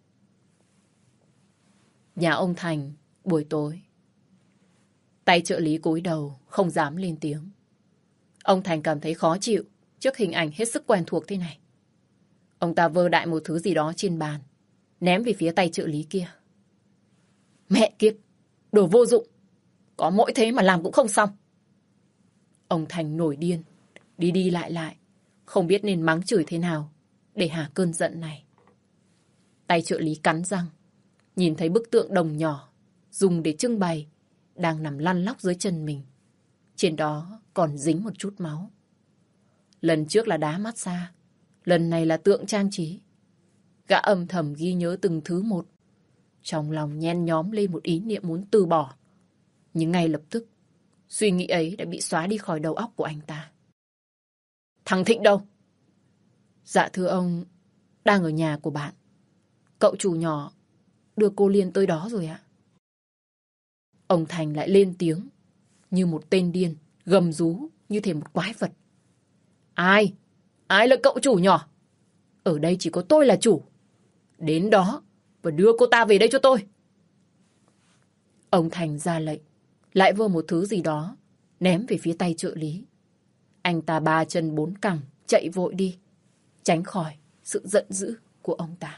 Nhà ông Thành, buổi tối. Tay trợ lý cúi đầu, không dám lên tiếng. Ông Thành cảm thấy khó chịu trước hình ảnh hết sức quen thuộc thế này. Ông ta vơ đại một thứ gì đó trên bàn, ném về phía tay trợ lý kia. Mẹ kiếp, đồ vô dụng. Có mỗi thế mà làm cũng không xong. Ông Thành nổi điên, đi đi lại lại, không biết nên mắng chửi thế nào để hả cơn giận này. Tay trợ lý cắn răng, nhìn thấy bức tượng đồng nhỏ dùng để trưng bày đang nằm lăn lóc dưới chân mình. Trên đó còn dính một chút máu. Lần trước là đá massage, lần này là tượng trang trí. Gã âm thầm ghi nhớ từng thứ một. Trong lòng nhen nhóm lên một ý niệm muốn từ bỏ. Nhưng ngay lập tức, suy nghĩ ấy đã bị xóa đi khỏi đầu óc của anh ta. Thằng Thịnh đâu? Dạ thưa ông, đang ở nhà của bạn. Cậu chủ nhỏ đưa cô Liên tới đó rồi ạ. Ông Thành lại lên tiếng, như một tên điên, gầm rú như thể một quái vật. Ai? Ai là cậu chủ nhỏ? Ở đây chỉ có tôi là chủ. Đến đó và đưa cô ta về đây cho tôi. Ông Thành ra lệnh, lại vơ một thứ gì đó, ném về phía tay trợ lý. Anh ta ba chân bốn cẳng, chạy vội đi, tránh khỏi sự giận dữ của ông ta.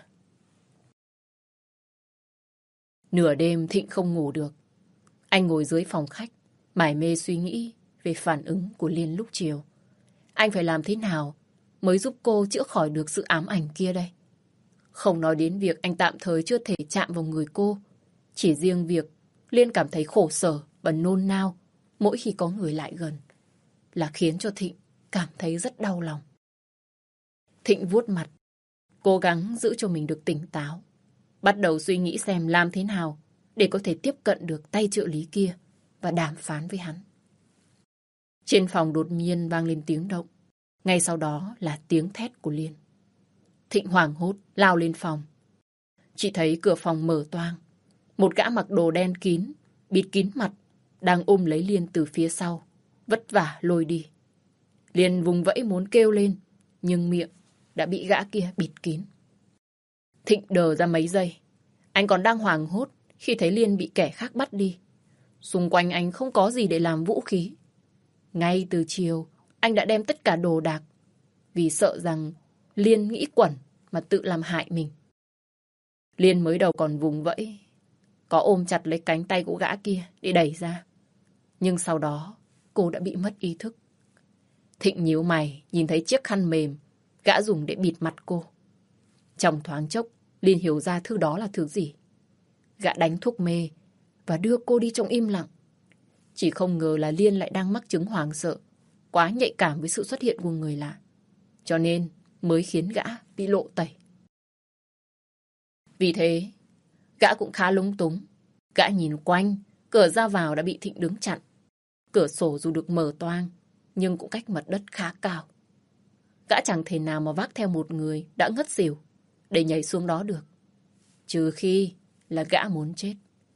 Nửa đêm Thịnh không ngủ được. Anh ngồi dưới phòng khách, mải mê suy nghĩ về phản ứng của Liên lúc chiều. Anh phải làm thế nào mới giúp cô chữa khỏi được sự ám ảnh kia đây? Không nói đến việc anh tạm thời chưa thể chạm vào người cô. Chỉ riêng việc Liên cảm thấy khổ sở và nôn nao mỗi khi có người lại gần là khiến cho Thịnh cảm thấy rất đau lòng. Thịnh vuốt mặt, cố gắng giữ cho mình được tỉnh táo. Bắt đầu suy nghĩ xem làm thế nào để có thể tiếp cận được tay trợ lý kia và đàm phán với hắn. Trên phòng đột nhiên vang lên tiếng động. Ngay sau đó là tiếng thét của Liên. Thịnh hoảng hốt lao lên phòng. Chỉ thấy cửa phòng mở toang. Một gã mặc đồ đen kín, bịt kín mặt, đang ôm lấy Liên từ phía sau, vất vả lôi đi. Liên vùng vẫy muốn kêu lên, nhưng miệng đã bị gã kia bịt kín. Thịnh đờ ra mấy giây. Anh còn đang hoảng hốt khi thấy Liên bị kẻ khác bắt đi. Xung quanh anh không có gì để làm vũ khí. Ngay từ chiều, anh đã đem tất cả đồ đạc vì sợ rằng Liên nghĩ quẩn mà tự làm hại mình. Liên mới đầu còn vùng vẫy, có ôm chặt lấy cánh tay của gã kia để đẩy ra. Nhưng sau đó, cô đã bị mất ý thức. Thịnh nhíu mày, nhìn thấy chiếc khăn mềm gã dùng để bịt mặt cô. Trong thoáng chốc, Liên hiểu ra thứ đó là thứ gì. Gã đánh thuốc mê và đưa cô đi trong im lặng. Chỉ không ngờ là Liên lại đang mắc chứng hoảng sợ, quá nhạy cảm với sự xuất hiện của người lạ. Cho nên mới khiến gã bị lộ tẩy. Vì thế, gã cũng khá lúng túng. Gã nhìn quanh, cửa ra vào đã bị Thịnh đứng chặn. Cửa sổ dù được mở toang, nhưng cũng cách mặt đất khá cao. Gã chẳng thể nào mà vác theo một người đã ngất xỉu để nhảy xuống đó được. Trừ khi là gã muốn chết.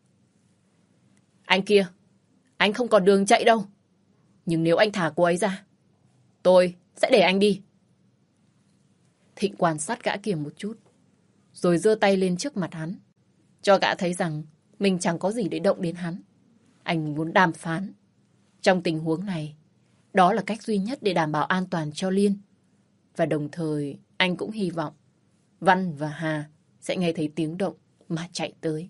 Anh kia, anh không còn đường chạy đâu. Nhưng nếu anh thả cô ấy ra, tôi sẽ để anh đi. Thịnh quan sát gã kia một chút, rồi giơ tay lên trước mặt hắn, cho gã thấy rằng mình chẳng có gì để động đến hắn. Anh muốn đàm phán. Trong tình huống này, đó là cách duy nhất để đảm bảo an toàn cho Liên. Và đồng thời, anh cũng hy vọng Văn và Hà sẽ nghe thấy tiếng động mà chạy tới.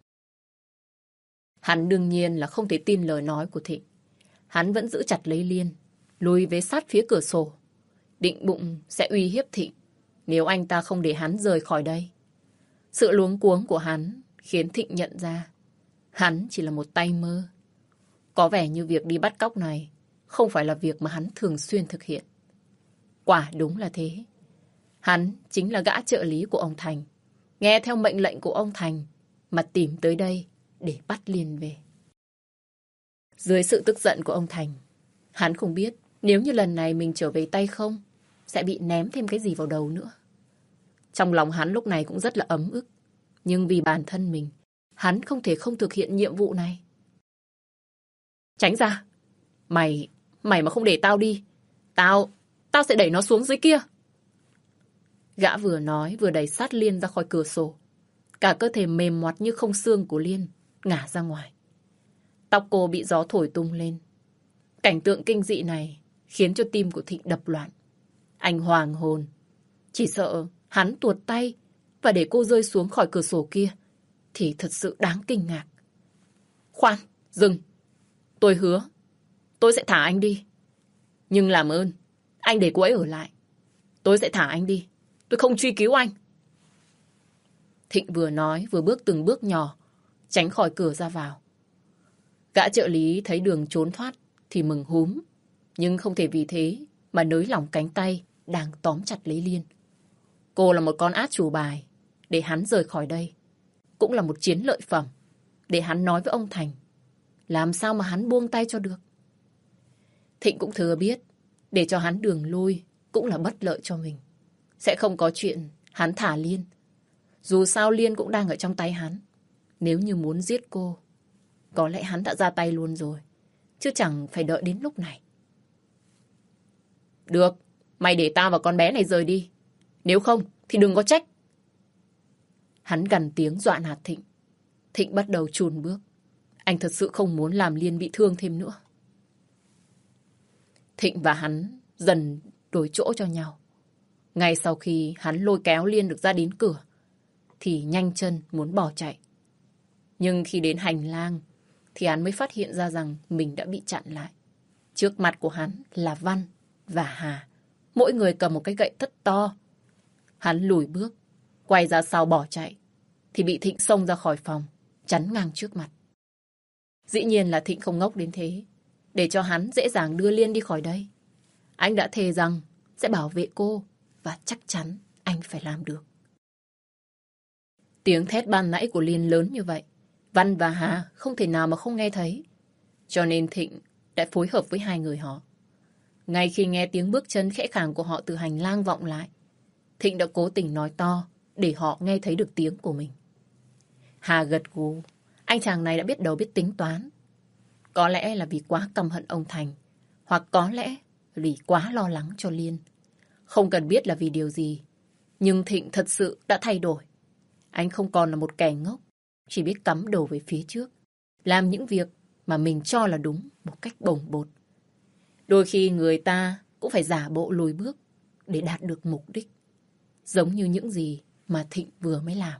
Hắn đương nhiên là không thể tin lời nói của Thịnh. Hắn vẫn giữ chặt lấy Liên, lùi về sát phía cửa sổ, định bụng sẽ uy hiếp Thịnh nếu anh ta không để hắn rời khỏi đây. Sự luống cuống của hắn khiến Thịnh nhận ra hắn chỉ là một tay mơ. Có vẻ như việc đi bắt cóc này không phải là việc mà hắn thường xuyên thực hiện. Quả đúng là thế. Hắn chính là gã trợ lý của ông Thành, nghe theo mệnh lệnh của ông Thành mà tìm tới đây để bắt Liên về. Dưới sự tức giận của ông Thành, hắn không biết nếu như lần này mình trở về tay không, sẽ bị ném thêm cái gì vào đầu nữa. Trong lòng hắn lúc này cũng rất là ấm ức, nhưng vì bản thân mình, hắn không thể không thực hiện nhiệm vụ này. Tránh ra! Mày, mày mà không để tao đi, tao, tao sẽ đẩy nó xuống dưới kia. Gã vừa nói vừa đẩy sát Liên ra khỏi cửa sổ. Cả cơ thể mềm moắt như không xương của Liên ngả ra ngoài. Tóc cô bị gió thổi tung lên. Cảnh tượng kinh dị này khiến cho tim của Thịnh đập loạn. Anh hoàng hồn. Chỉ sợ hắn tuột tay và để cô rơi xuống khỏi cửa sổ kia thì thật sự đáng kinh ngạc. Khoan, dừng. Tôi hứa, tôi sẽ thả anh đi. Nhưng làm ơn, anh để cô ấy ở lại. Tôi sẽ thả anh đi. Tôi không truy cứu anh. Thịnh vừa nói vừa bước từng bước nhỏ, tránh khỏi cửa ra vào. Gã trợ lý thấy đường trốn thoát thì mừng húm, nhưng không thể vì thế mà nới lỏng cánh tay đang tóm chặt lấy Liên. Cô là một con át chủ bài để hắn rời khỏi đây. Cũng là một chiến lợi phẩm để hắn nói với ông Thành. Làm sao mà hắn buông tay cho được? Thịnh cũng thừa biết để cho hắn đường lui cũng là bất lợi cho mình. Sẽ không có chuyện hắn thả Liên. Dù sao Liên cũng đang ở trong tay hắn. Nếu như muốn giết cô, có lẽ hắn đã ra tay luôn rồi, chứ chẳng phải đợi đến lúc này. Được, mày để tao và con bé này rời đi. Nếu không thì đừng có trách. Hắn gằn tiếng dọa nạt Thịnh. Thịnh bắt đầu chùn bước. Anh thật sự không muốn làm Liên bị thương thêm nữa. Thịnh và hắn dần đổi chỗ cho nhau. Ngay sau khi hắn lôi kéo Liên được ra đến cửa, thì nhanh chân muốn bỏ chạy. Nhưng khi đến hành lang, thì hắn mới phát hiện ra rằng mình đã bị chặn lại. Trước mặt của hắn là Văn và Hà. Mỗi người cầm một cái gậy rất to. Hắn lùi bước, quay ra sau bỏ chạy, thì bị Thịnh xông ra khỏi phòng, chắn ngang trước mặt. Dĩ nhiên là Thịnh không ngốc đến thế, để cho hắn dễ dàng đưa Liên đi khỏi đây. Anh đã thề rằng sẽ bảo vệ cô, và chắc chắn anh phải làm được. Tiếng thét ban nãy của Liên lớn như vậy, Văn và Hà không thể nào mà không nghe thấy. Cho nên Thịnh đã phối hợp với hai người họ. Ngay khi nghe tiếng bước chân khẽ khàng của họ từ hành lang vọng lại, Thịnh đã cố tình nói to để họ nghe thấy được tiếng của mình. Hà gật gù. Anh chàng này đã biết đầu biết tính toán. Có lẽ là vì quá căm hận ông Thành, hoặc có lẽ vì quá lo lắng cho Liên. Không cần biết là vì điều gì, nhưng Thịnh thật sự đã thay đổi. Anh không còn là một kẻ ngốc, chỉ biết cắm đầu về phía trước, làm những việc mà mình cho là đúng một cách bồng bột. Đôi khi người ta cũng phải giả bộ lùi bước để đạt được mục đích, giống như những gì mà Thịnh vừa mới làm.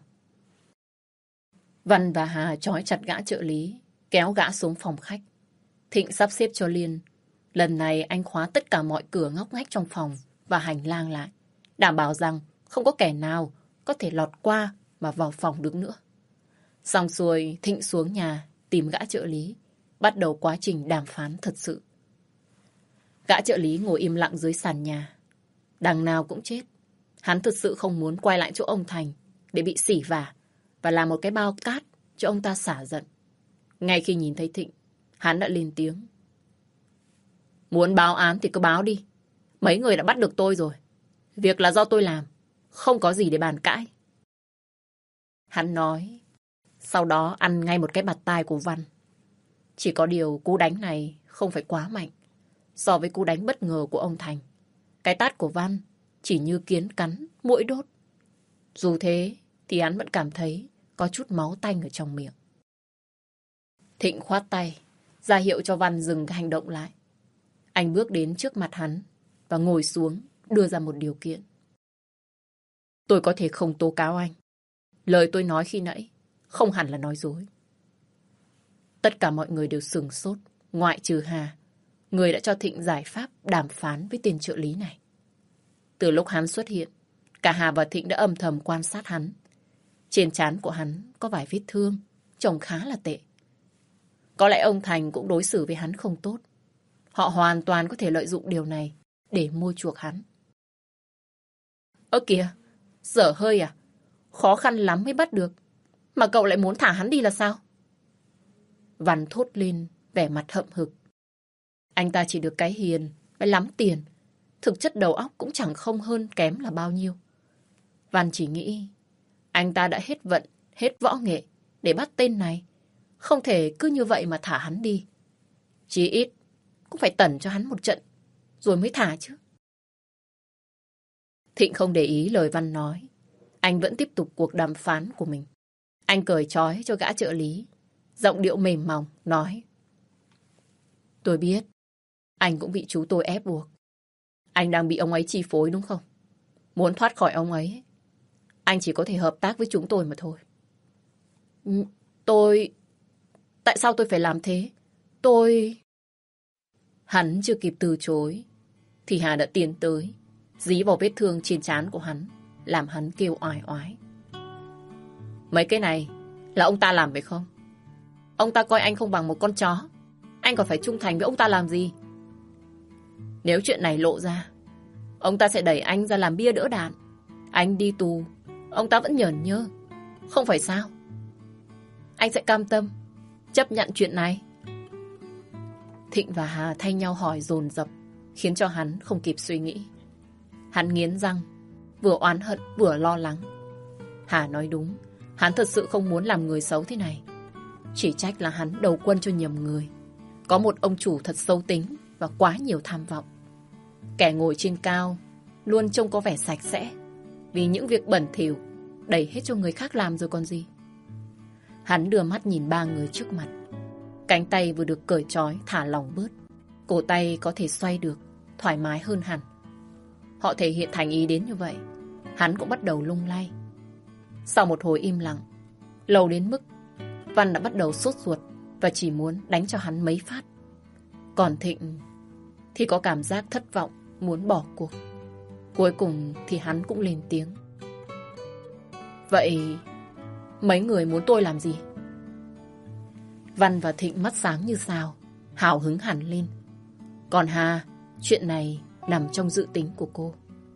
Văn và Hà trói chặt gã trợ lý, kéo gã xuống phòng khách. Thịnh sắp xếp cho Liên. Lần này anh khóa tất cả mọi cửa ngóc ngách trong phòng và hành lang lại, đảm bảo rằng không có kẻ nào có thể lọt qua mà vào phòng được nữa. Xong xuôi, Thịnh xuống nhà tìm gã trợ lý, bắt đầu quá trình đàm phán thật sự. Gã trợ lý ngồi im lặng dưới sàn nhà. Đằng nào cũng chết. Hắn thực sự không muốn quay lại chỗ ông Thành để bị xỉ vả và làm một cái bao cát cho ông ta xả giận. Ngay khi nhìn thấy Thịnh, hắn đã lên tiếng. Muốn báo án thì cứ báo đi. Mấy người đã bắt được tôi rồi. Việc là do tôi làm, không có gì để bàn cãi. Hắn nói, sau đó ăn ngay một cái bạt tai của Văn. Chỉ có điều cú đánh này không phải quá mạnh so với cú đánh bất ngờ của ông Thành. Cái tát của Văn chỉ như kiến cắn, muỗi đốt. Dù thế thì hắn vẫn cảm thấy có chút máu tanh ở trong miệng. Thịnh khoát tay, ra hiệu cho Văn dừng cái hành động lại. Anh bước đến trước mặt hắn và ngồi xuống, đưa ra một điều kiện. Tôi có thể không tố cáo anh. Lời tôi nói khi nãy không hẳn là nói dối. Tất cả mọi người đều sửng sốt, ngoại trừ Hà, người đã cho Thịnh giải pháp đàm phán với tên trợ lý này. Từ lúc hắn xuất hiện, cả Hà và Thịnh đã âm thầm quan sát hắn. Trên trán của hắn có vài vết thương, trông khá là tệ. Có lẽ ông Thành cũng đối xử với hắn không tốt. Họ hoàn toàn có thể lợi dụng điều này để mua chuộc hắn. Ơ kìa, dở hơi à? Khó khăn lắm mới bắt được, mà cậu lại muốn thả hắn đi là sao? Văn thốt lên, vẻ mặt hậm hực. Anh ta chỉ được cái hiền, phải lắm tiền. Thực chất đầu óc cũng chẳng không hơn kém là bao nhiêu. Văn chỉ nghĩ, anh ta đã hết vận, hết võ nghệ để bắt tên này. Không thể cứ như vậy mà thả hắn đi. Chí ít, cũng phải tẩn cho hắn một trận, rồi mới thả chứ. Thịnh không để ý lời Văn nói. Anh vẫn tiếp tục cuộc đàm phán của mình. Anh cởi trói cho gã trợ lý, giọng điệu mềm mỏng, nói. Tôi biết, anh cũng bị chú tôi ép buộc. Anh đang bị ông ấy chi phối đúng không? Muốn thoát khỏi ông ấy, anh chỉ có thể hợp tác với chúng tôi mà thôi. Tôi... Tại sao tôi phải làm thế? Tôi... Hắn chưa kịp từ chối, thì Hà đã tiến tới, dí vào vết thương trên trán của hắn, làm hắn kêu oải oái. Mấy cái này là ông ta làm phải không? Ông ta coi anh không bằng một con chó, anh còn phải trung thành với ông ta làm gì? Nếu chuyện này lộ ra, ông ta sẽ đẩy anh ra làm bia đỡ đạn. Anh đi tù, ông ta vẫn nhởn nhơ, không phải sao? Anh sẽ cam tâm chấp nhận chuyện này? Thịnh và Hà thay nhau hỏi dồn dập, khiến cho hắn không kịp suy nghĩ. Hắn nghiến răng, vừa oán hận vừa lo lắng. Hà nói đúng, hắn thật sự không muốn làm người xấu thế này. Chỉ trách là hắn đầu quân cho nhầm người. Có một ông chủ thật xấu tính và quá nhiều tham vọng. Kẻ ngồi trên cao luôn trông có vẻ sạch sẽ, vì những việc bẩn thỉu đẩy hết cho người khác làm rồi còn gì. Hắn đưa mắt nhìn ba người trước mặt. Cánh tay vừa được cởi trói thả lỏng bớt, cổ tay có thể xoay được, thoải mái hơn hẳn. Họ thể hiện thành ý đến như vậy, hắn cũng bắt đầu lung lay. Sau một hồi im lặng, lâu đến mức Văn đã bắt đầu sốt ruột và chỉ muốn đánh cho hắn mấy phát. Còn Thịnh thì có cảm giác thất vọng, muốn bỏ cuộc. Cuối cùng thì hắn cũng lên tiếng. Vậy mấy người muốn tôi làm gì? Văn và Thịnh mắt sáng như sao, hào hứng hẳn lên. Còn Hà, chuyện này nằm trong dự tính của cô.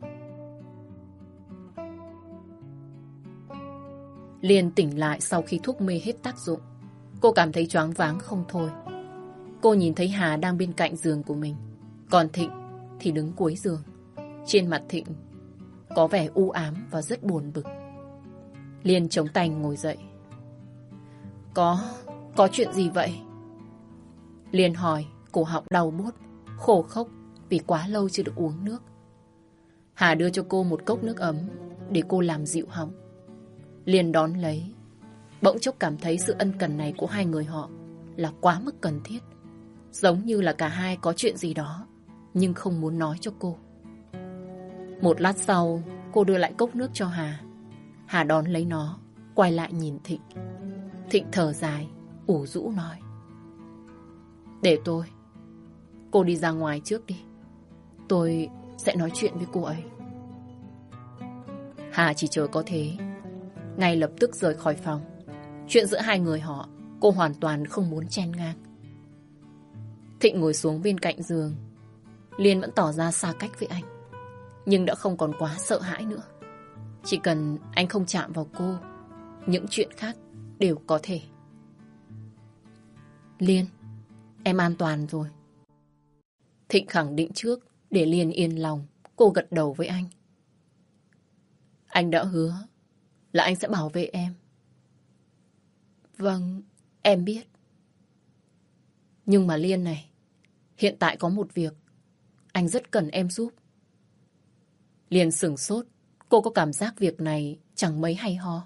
Liên tỉnh lại sau khi thuốc mê hết tác dụng. Cô cảm thấy choáng váng không thôi. Cô nhìn thấy Hà đang bên cạnh giường của mình, còn Thịnh thì đứng cuối giường. Trên mặt Thịnh có vẻ u ám và rất buồn bực. Liên chống tay ngồi dậy. Có, có chuyện gì vậy? Liên hỏi, cổ họng đau buốt, khô khốc vì quá lâu chưa được uống nước. Hà đưa cho cô một cốc nước ấm để cô làm dịu họng. Liên đón lấy, bỗng chốc cảm thấy sự ân cần này của hai người họ là quá mức cần thiết. Giống như là cả hai có chuyện gì đó nhưng không muốn nói cho cô. Một lát sau, cô đưa lại cốc nước cho Hà. Hà đón lấy nó, quay lại nhìn Thịnh. Thịnh thở dài, ủ rũ nói. Để tôi, cô đi ra ngoài trước đi. Tôi sẽ nói chuyện với cô ấy. Hà chỉ chờ có thế, ngay lập tức rời khỏi phòng. Chuyện giữa hai người họ, cô hoàn toàn không muốn chen ngang. Thịnh ngồi xuống bên cạnh giường. Liên vẫn tỏ ra xa cách với anh, nhưng đã không còn quá sợ hãi nữa. Chỉ cần anh không chạm vào cô, những chuyện khác đều có thể. Liên, em an toàn rồi. Thịnh khẳng định trước để Liên yên lòng. Cô gật đầu với anh. Anh đã hứa là anh sẽ bảo vệ em. Vâng, em biết. Nhưng mà Liên này, hiện tại có một việc anh rất cần em giúp. Liên sửng sốt. Cô có cảm giác việc này chẳng mấy hay ho.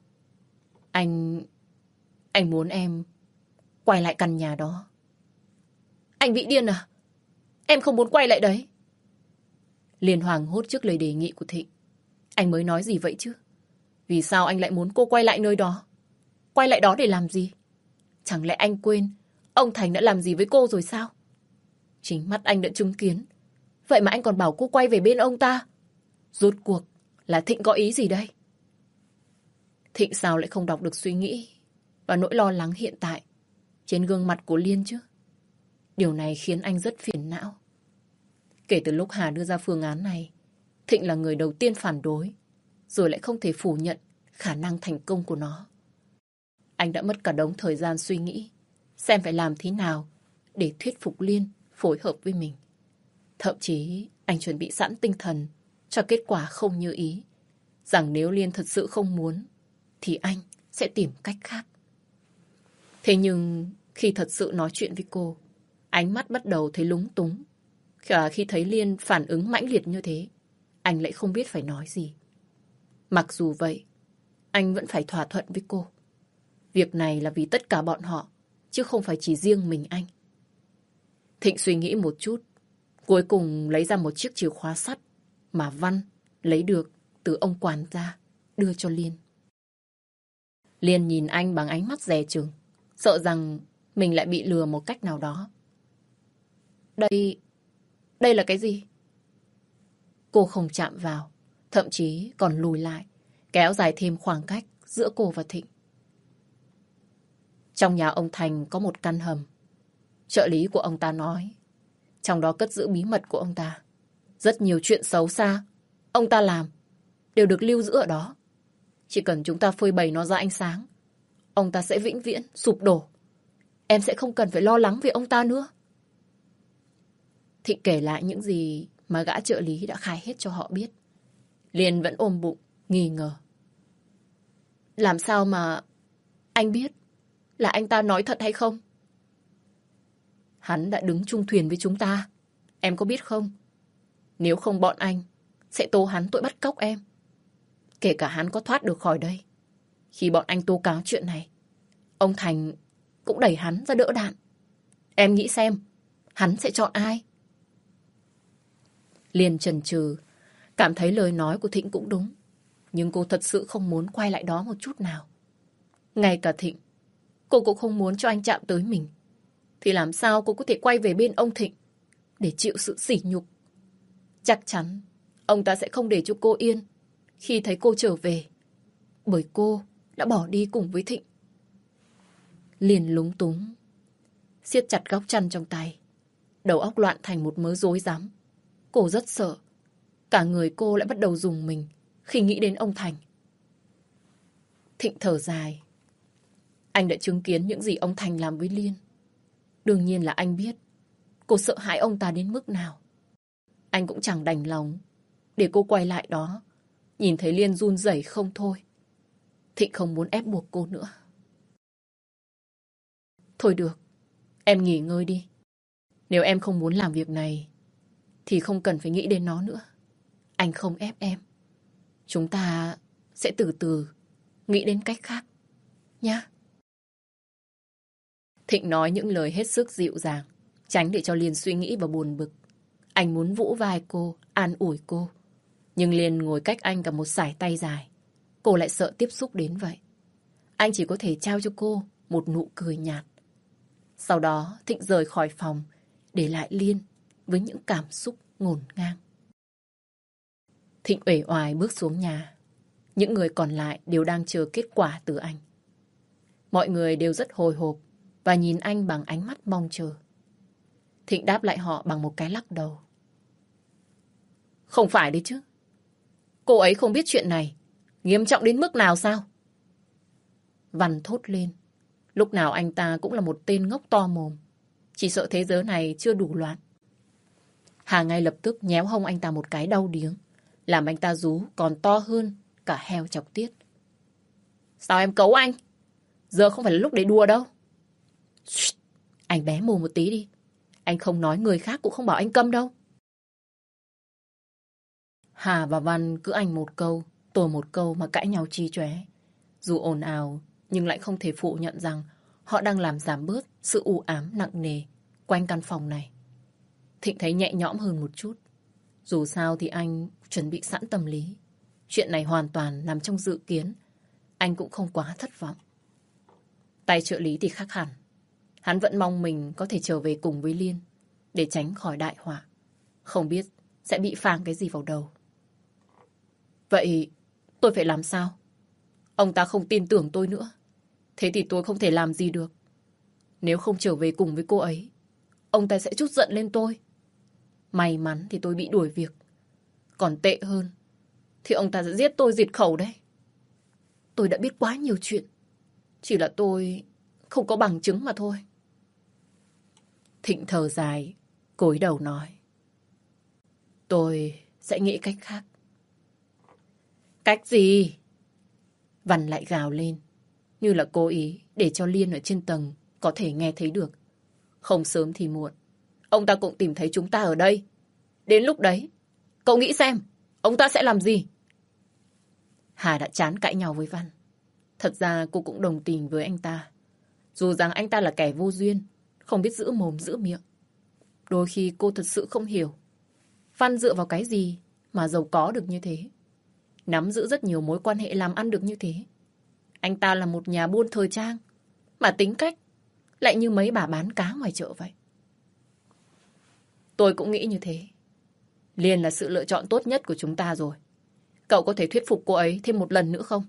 Anh... Anh muốn em quay lại căn nhà đó. Anh bị điên à? Em không muốn quay lại đấy. Liên hoảng hốt trước lời đề nghị của Thịnh. Anh mới nói gì vậy chứ? Vì sao anh lại muốn cô quay lại nơi đó? Quay lại đó để làm gì? Chẳng lẽ anh quên ông Thành đã làm gì với cô rồi sao? Chính mắt anh đã chứng kiến. Vậy mà anh còn bảo cô quay về bên ông ta. Rốt cuộc là Thịnh có ý gì đây? Thịnh sao lại không đọc được suy nghĩ và nỗi lo lắng hiện tại trên gương mặt của Liên chứ? Điều này khiến anh rất phiền não. Kể từ lúc Hà đưa ra phương án này, Thịnh là người đầu tiên phản đối, rồi lại không thể phủ nhận khả năng thành công của nó. Anh đã mất cả đống thời gian suy nghĩ xem phải làm thế nào để thuyết phục Liên phối hợp với mình. Thậm chí anh chuẩn bị sẵn tinh thần cho kết quả không như ý, rằng nếu Liên thật sự không muốn thì anh sẽ tìm cách khác. Thế nhưng khi thật sự nói chuyện với cô, ánh mắt bắt đầu thấy lúng túng. Cả khi thấy Liên phản ứng mãnh liệt như thế, anh lại không biết phải nói gì. Mặc dù vậy, anh vẫn phải thỏa thuận với cô. Việc này là vì tất cả bọn họ, chứ không phải chỉ riêng mình anh. Thịnh suy nghĩ một chút, cuối cùng lấy ra một chiếc chìa khóa sắt mà Văn lấy được từ ông quản gia, đưa cho Liên. Liên nhìn anh bằng ánh mắt dè chừng, sợ rằng mình lại bị lừa một cách nào đó. Đây, đây là cái gì? Cô không chạm vào, thậm chí còn lùi lại, kéo dài thêm khoảng cách giữa cô và Thịnh. Trong nhà ông Thành có một căn hầm. Trợ lý của ông ta nói, trong đó cất giữ bí mật của ông ta. Rất nhiều chuyện xấu xa ông ta làm đều được lưu giữ ở đó. Chỉ cần chúng ta phơi bày nó ra ánh sáng, ông ta sẽ vĩnh viễn sụp đổ. Em sẽ không cần phải lo lắng về ông ta nữa. Thịnh kể lại những gì mà gã trợ lý đã khai hết cho họ biết. Liên vẫn ôm bụng, nghi ngờ. Làm sao mà anh biết là anh ta nói thật hay không? Hắn đã đứng chung thuyền với chúng ta. Em có biết không? Nếu không bọn anh sẽ tố hắn tội bắt cóc em. Kể cả hắn có thoát được khỏi đây, khi bọn anh tố cáo chuyện này, ông Thành cũng đẩy hắn ra đỡ đạn. Em nghĩ xem, hắn sẽ chọn ai? Liên chần chừ, cảm thấy lời nói của Thịnh cũng đúng. Nhưng cô thật sự không muốn quay lại đó một chút nào. Ngay cả Thịnh, cô cũng không muốn cho anh chạm tới mình. Thì làm sao cô có thể quay về bên ông Thịnh để chịu sự sỉ nhục? Chắc chắn ông ta sẽ không để cho cô yên khi thấy cô trở về, bởi cô đã bỏ đi cùng với Thịnh. Liền lúng túng, siết chặt góc chăn trong tay, đầu óc loạn thành một mớ rối rắm. Cô rất sợ, cả người cô lại bắt đầu rùng mình khi nghĩ đến ông Thành. Thịnh thở dài. Anh đã chứng kiến những gì ông Thành làm với Liên. Đương nhiên là anh biết cô sợ hãi ông ta đến mức nào. Anh cũng chẳng đành lòng để cô quay lại đó, nhìn thấy Liên run rẩy không thôi. Thịnh không muốn ép buộc cô nữa. Thôi được, em nghỉ ngơi đi. Nếu em không muốn làm việc này thì không cần phải nghĩ đến nó nữa. Anh không ép em. Chúng ta sẽ từ từ nghĩ đến cách khác nhá. Thịnh nói những lời hết sức dịu dàng, tránh để cho Liên suy nghĩ và buồn bực. Anh muốn vỗ vai cô, an ủi cô. Nhưng Liên ngồi cách anh cả một sải tay dài. Cô lại sợ tiếp xúc đến vậy. Anh chỉ có thể trao cho cô một nụ cười nhạt. Sau đó Thịnh rời khỏi phòng, để lại Liên với những cảm xúc ngổn ngang. Thịnh uể oải bước xuống nhà. Những người còn lại đều đang chờ kết quả từ anh. Mọi người đều rất hồi hộp và nhìn anh bằng ánh mắt mong chờ. Thịnh đáp lại họ bằng một cái lắc đầu. Không phải đấy chứ. Cô ấy không biết chuyện này nghiêm trọng đến mức nào sao? Văn thốt lên. Lúc nào anh ta cũng là một tên ngốc to mồm. Chỉ sợ thế giới này chưa đủ loạn. Hà ngay lập tức nhéo hông anh ta một cái đau điếng, làm anh ta rú còn to hơn cả heo chọc tiết. Sao em cấu anh? Giờ không phải là lúc để đùa đâu. Shh, anh bé mồm một tí đi. Anh không nói, người khác cũng không bảo anh câm đâu. Hà và Văn cứ anh một câu, tôi một câu mà cãi nhau chi chóe. Dù ồn ào, nhưng lại không thể phủ nhận rằng họ đang làm giảm bớt sự u ám nặng nề quanh căn phòng này. Thịnh thấy nhẹ nhõm hơn một chút. Dù sao thì anh chuẩn bị sẵn tâm lý. Chuyện này hoàn toàn nằm trong dự kiến. Anh cũng không quá thất vọng. Tay trợ lý thì khác hẳn. Hắn vẫn mong mình có thể trở về cùng với Liên để tránh khỏi đại họa. Không biết sẽ bị phang cái gì vào đầu. Vậy tôi phải làm sao? Ông ta không tin tưởng tôi nữa. Thế thì tôi không thể làm gì được. Nếu không trở về cùng với cô ấy, ông ta sẽ trút giận lên tôi. May mắn thì tôi bị đuổi việc. Còn tệ hơn thì ông ta sẽ giết tôi diệt khẩu đấy. Tôi đã biết quá nhiều chuyện. Chỉ là tôi không có bằng chứng mà thôi. Thịnh thở dài, cúi đầu nói. Tôi sẽ nghĩ cách khác. Cách gì? Văn lại gào lên, như là cố ý để cho Liên ở trên tầng có thể nghe thấy được. Không sớm thì muộn, ông ta cũng tìm thấy chúng ta ở đây. Đến lúc đấy, cậu nghĩ xem, ông ta sẽ làm gì? Hà đã chán cãi nhau với Văn. Thật ra cô cũng đồng tình với anh ta. Dù rằng anh ta là kẻ vô duyên, không biết giữ mồm giữ miệng. Đôi khi cô thật sự không hiểu Văn dựa vào cái gì mà giàu có được như thế, nắm giữ rất nhiều mối quan hệ làm ăn được như thế. Anh ta là một nhà buôn thời trang, mà tính cách lại như mấy bà bán cá ngoài chợ vậy. Tôi cũng nghĩ như thế. Liên là sự lựa chọn tốt nhất của chúng ta rồi. Cậu có thể thuyết phục cô ấy thêm một lần nữa không?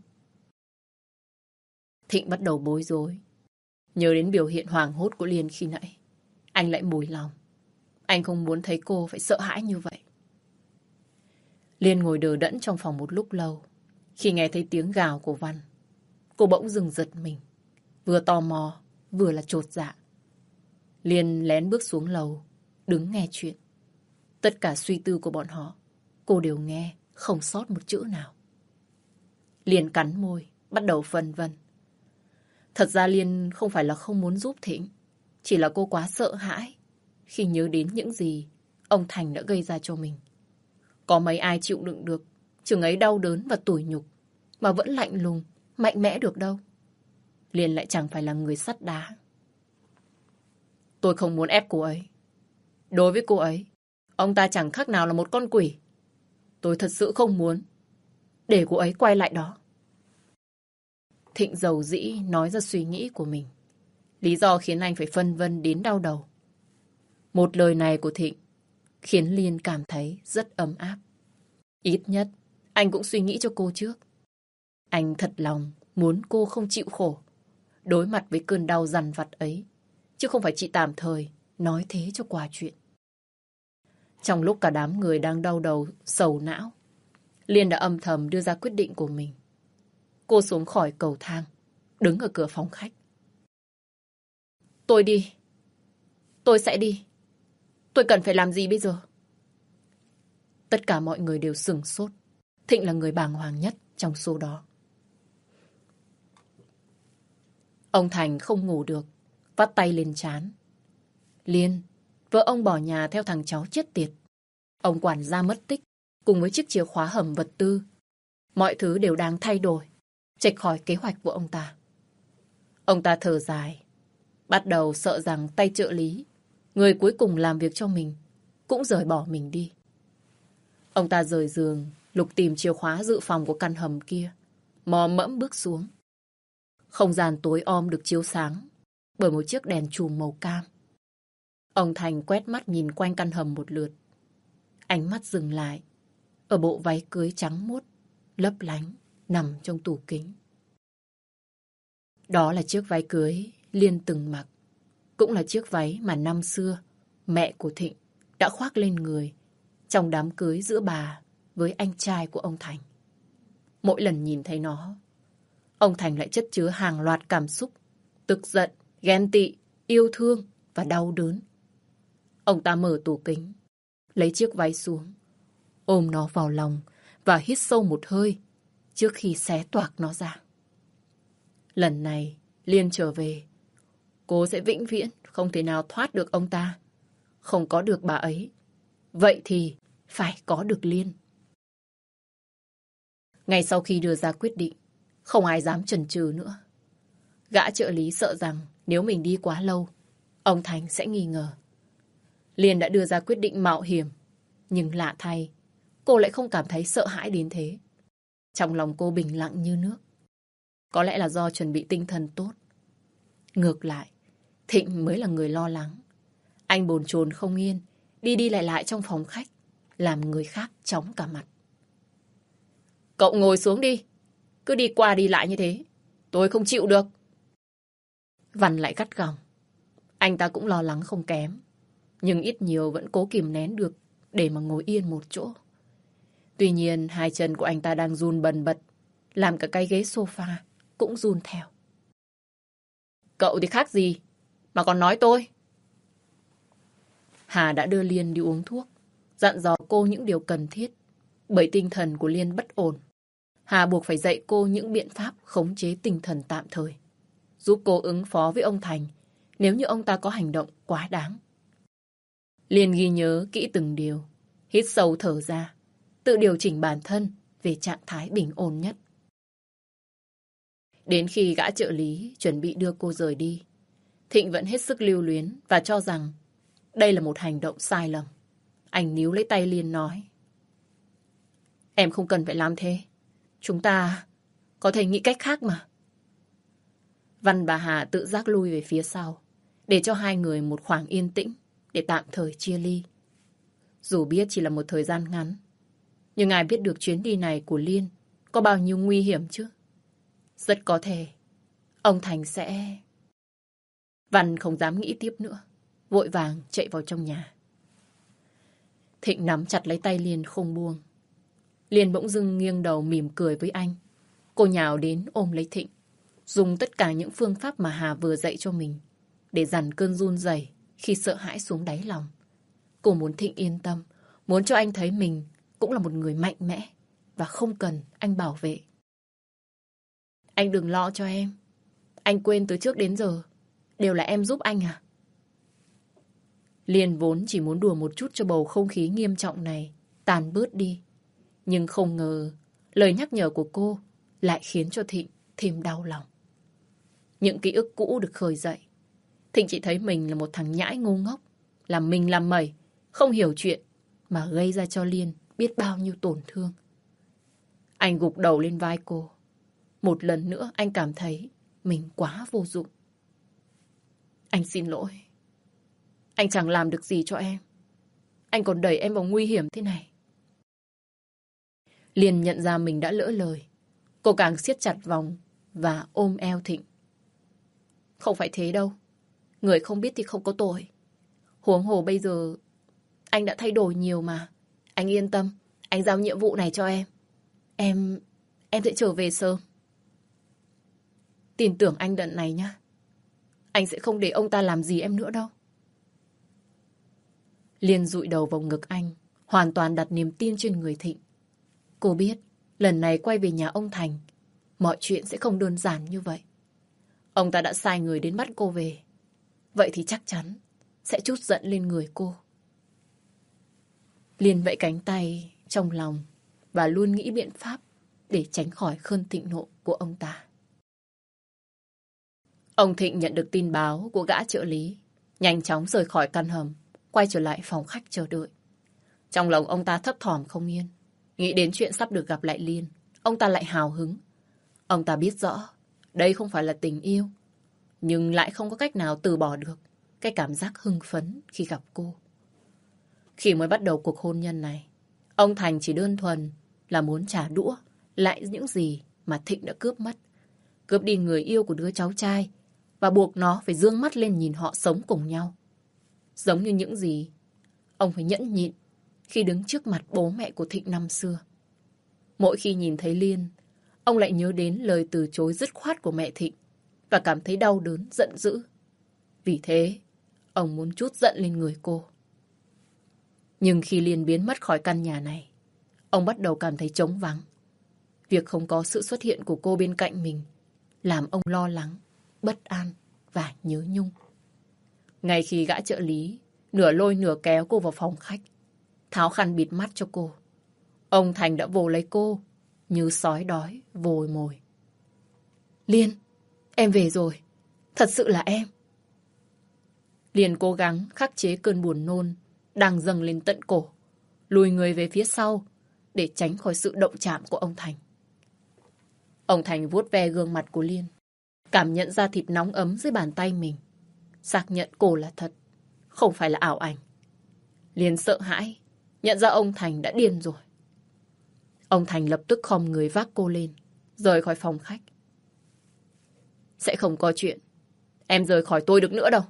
Thịnh bắt đầu bối rối. Nhớ đến biểu hiện hoảng hốt của Liên khi nãy, anh lại mùi lòng. Anh không muốn thấy cô phải sợ hãi như vậy. Liên ngồi đờ đẫn trong phòng một lúc lâu. Khi nghe thấy tiếng gào của Văn, cô bỗng dừng giật mình. Vừa tò mò, vừa là chột dạ. Liên lén bước xuống lầu, đứng nghe chuyện. Tất cả suy tư của bọn họ, cô đều nghe, không sót một chữ nào. Liên cắn môi, bắt đầu phân vân. Thật ra Liên không phải là không muốn giúp Thịnh, chỉ là cô quá sợ hãi khi nhớ đến những gì ông Thành đã gây ra cho mình. Có mấy ai chịu đựng được chừng ấy đau đớn và tủi nhục mà vẫn lạnh lùng, mạnh mẽ được đâu. Liên lại chẳng phải là người sắt đá. Tôi không muốn ép cô ấy. Đối với cô ấy, ông ta chẳng khác nào là một con quỷ. Tôi thật sự không muốn để cô ấy quay lại đó. Thịnh dầu dĩ nói ra suy nghĩ của mình. Lý do khiến anh phải phân vân đến đau đầu. Một lời này của Thịnh khiến Liên cảm thấy rất ấm áp. Ít nhất, anh cũng suy nghĩ cho cô trước. Anh thật lòng muốn cô không chịu khổ, đối mặt với cơn đau dằn vặt ấy, chứ không phải chỉ tạm thời nói thế cho qua chuyện. Trong lúc cả đám người đang đau đầu, sầu não, Liên đã âm thầm đưa ra quyết định của mình. Cô xuống khỏi cầu thang, đứng ở cửa phòng khách. Tôi đi. Tôi sẽ đi. Tôi cần phải làm gì bây giờ? Tất cả mọi người đều sửng sốt. Thịnh là người bàng hoàng nhất trong số đó. Ông Thành không ngủ được, vắt tay lên trán. Liên, vợ ông bỏ nhà theo thằng cháu chết tiệt. Ông quản gia mất tích, cùng với chiếc chìa khóa hầm vật tư. Mọi thứ đều đang thay đổi, chệch khỏi kế hoạch của ông ta. Ông ta thở dài, bắt đầu sợ rằng tay trợ lý, người cuối cùng làm việc cho mình, cũng rời bỏ mình đi. Ông ta rời giường, lục tìm chìa khóa dự phòng của căn hầm kia, mò mẫm bước xuống. Không gian tối om được chiếu sáng bởi một chiếc đèn chùm màu cam. Ông Thành quét mắt nhìn quanh căn hầm một lượt. Ánh mắt dừng lại ở bộ váy cưới trắng muốt, lấp lánh, nằm trong tủ kính. Đó là chiếc váy cưới Liên từng mặc. Cũng là chiếc váy mà năm xưa mẹ của Thịnh đã khoác lên người trong đám cưới giữa bà với anh trai của ông Thành. Mỗi lần nhìn thấy nó, ông Thành lại chất chứa hàng loạt cảm xúc, tức giận, ghen tị, yêu thương và đau đớn. Ông ta mở tủ kính, lấy chiếc váy xuống, ôm nó vào lòng và hít sâu một hơi trước khi xé toạc nó ra. Lần này, Liên trở về, cô sẽ vĩnh viễn không thể nào thoát được ông ta. Không có được bà ấy, vậy thì phải có được Liên. Ngay sau khi đưa ra quyết định, không ai dám chần chừ nữa. Gã trợ lý sợ rằng nếu mình đi quá lâu, ông Thành sẽ nghi ngờ. Liên đã đưa ra quyết định mạo hiểm, nhưng lạ thay, cô lại không cảm thấy sợ hãi đến thế. Trong lòng cô bình lặng như nước. Có lẽ là do chuẩn bị tinh thần tốt. Ngược lại, Thịnh mới là người lo lắng. Anh bồn chồn không yên, đi đi lại lại trong phòng khách, làm người khác chóng cả mặt. Cậu ngồi xuống đi. Cứ đi qua đi lại như thế, tôi không chịu được. Văn lại gắt gỏng. Anh ta cũng lo lắng không kém, nhưng ít nhiều vẫn cố kìm nén được để mà ngồi yên một chỗ. Tuy nhiên, hai chân của anh ta đang run bần bật, làm cả cái ghế sofa cũng run theo. Cậu thì khác gì mà còn nói tôi? Hà đã đưa Liên đi uống thuốc, dặn dò cô những điều cần thiết. Bởi tinh thần của Liên bất ổn, Hà buộc phải dạy cô những biện pháp khống chế tinh thần tạm thời, giúp cô ứng phó với ông Thành nếu như ông ta có hành động quá đáng. Liên ghi nhớ kỹ từng điều, hít sâu thở ra, tự điều chỉnh bản thân về trạng thái bình ổn nhất. Đến khi gã trợ lý chuẩn bị đưa cô rời đi, Thịnh vẫn hết sức lưu luyến và cho rằng đây là một hành động sai lầm. Anh níu lấy tay Liên nói: Em không cần phải làm thế. Chúng ta có thể nghĩ cách khác mà. Văn và Hà tự giác lui về phía sau, để cho hai người một khoảng yên tĩnh để tạm thời chia ly. Dù biết chỉ là một thời gian ngắn, nhưng ai biết được chuyến đi này của Liên có bao nhiêu nguy hiểm chứ. Rất có thể ông Thành sẽ... Văn không dám nghĩ tiếp nữa, vội vàng chạy vào trong nhà. Thịnh nắm chặt lấy tay Liên không buông. Liên bỗng dưng nghiêng đầu mỉm cười với anh. Cô nhào đến ôm lấy Thịnh, dùng tất cả những phương pháp mà Hà vừa dạy cho mình để dằn cơn run rẩy khi sợ hãi xuống đáy lòng. Cô muốn Thịnh yên tâm, muốn cho anh thấy mình cũng là một người mạnh mẽ và không cần anh bảo vệ. Anh đừng lo cho em. Anh quên từ trước đến giờ đều là em giúp anh à? Liên vốn chỉ muốn đùa một chút cho bầu không khí nghiêm trọng này tàn bớt đi. Nhưng không ngờ lời nhắc nhở của cô lại khiến cho Thịnh thêm đau lòng. Những ký ức cũ được khơi dậy. Thịnh chỉ thấy mình là một thằng nhãi ngu ngốc, làm mình làm mẩy, không hiểu chuyện mà gây ra cho Liên biết bao nhiêu tổn thương. Anh gục đầu lên vai cô. Một lần nữa anh cảm thấy mình quá vô dụng. Anh xin lỗi. Anh chẳng làm được gì cho em. Anh còn đẩy em vào nguy hiểm thế này. Liên nhận ra mình đã lỡ lời. Cô càng siết chặt vòng và ôm eo Thịnh. Không phải thế đâu. Người không biết thì không có tội. Huống hồ bây giờ anh đã thay đổi nhiều mà. Anh yên tâm. Anh giao nhiệm vụ này cho em. Em... Em sẽ trở về sớm. Tin tưởng anh đợt này nhá. Anh sẽ không để ông ta làm gì em nữa đâu. Liên dụi đầu vào ngực anh, hoàn toàn đặt niềm tin trên người Thịnh. Cô biết, lần này quay về nhà ông Thành, mọi chuyện sẽ không đơn giản như vậy. Ông ta đã sai người đến bắt cô về. Vậy thì chắc chắn sẽ trút giận lên người cô. Liên vẫy cánh tay trong lòng và luôn nghĩ biện pháp để tránh khỏi cơn thịnh nộ của ông ta. Ông Thịnh nhận được tin báo của gã trợ lý, nhanh chóng rời khỏi căn hầm, quay trở lại phòng khách chờ đợi. Trong lòng ông ta thấp thỏm không yên, nghĩ đến chuyện sắp được gặp lại Liên, ông ta lại hào hứng. Ông ta biết rõ, đây không phải là tình yêu, nhưng lại không có cách nào từ bỏ được cái cảm giác hưng phấn khi gặp cô. Khi mới bắt đầu cuộc hôn nhân này, ông Thành chỉ đơn thuần là muốn trả đũa lại những gì mà Thịnh đã cướp mất. Cướp đi người yêu của đứa cháu trai và buộc nó phải dương mắt lên nhìn họ sống cùng nhau. Giống như những gì ông phải nhẫn nhịn khi đứng trước mặt bố mẹ của Thịnh năm xưa. Mỗi khi nhìn thấy Liên, ông lại nhớ đến lời từ chối dứt khoát của mẹ Thịnh và cảm thấy đau đớn, giận dữ. Vì thế, ông muốn trút giận lên người cô. Nhưng khi Liên biến mất khỏi căn nhà này, ông bắt đầu cảm thấy trống vắng. Việc không có sự xuất hiện của cô bên cạnh mình làm ông lo lắng, bất an và nhớ nhung. Ngay khi gã trợ lý nửa lôi nửa kéo cô vào phòng khách, tháo khăn bịt mắt cho cô, ông Thành đã vồ lấy cô như sói đói vồ mồi. Liên, em về rồi. Thật sự là em. Liên cố gắng khắc chế cơn buồn nôn đang dâng lên tận cổ, lùi người về phía sau để tránh khỏi sự động chạm của ông Thành. Ông Thành vuốt ve gương mặt của Liên, cảm nhận ra thịt nóng ấm dưới bàn tay mình, xác nhận cô là thật, không phải là ảo ảnh. Liên sợ hãi, nhận ra ông Thành đã điên rồi. Ông Thành lập tức khom người vác cô lên, rời khỏi phòng khách. Sẽ không có chuyện em rời khỏi tôi được nữa đâu.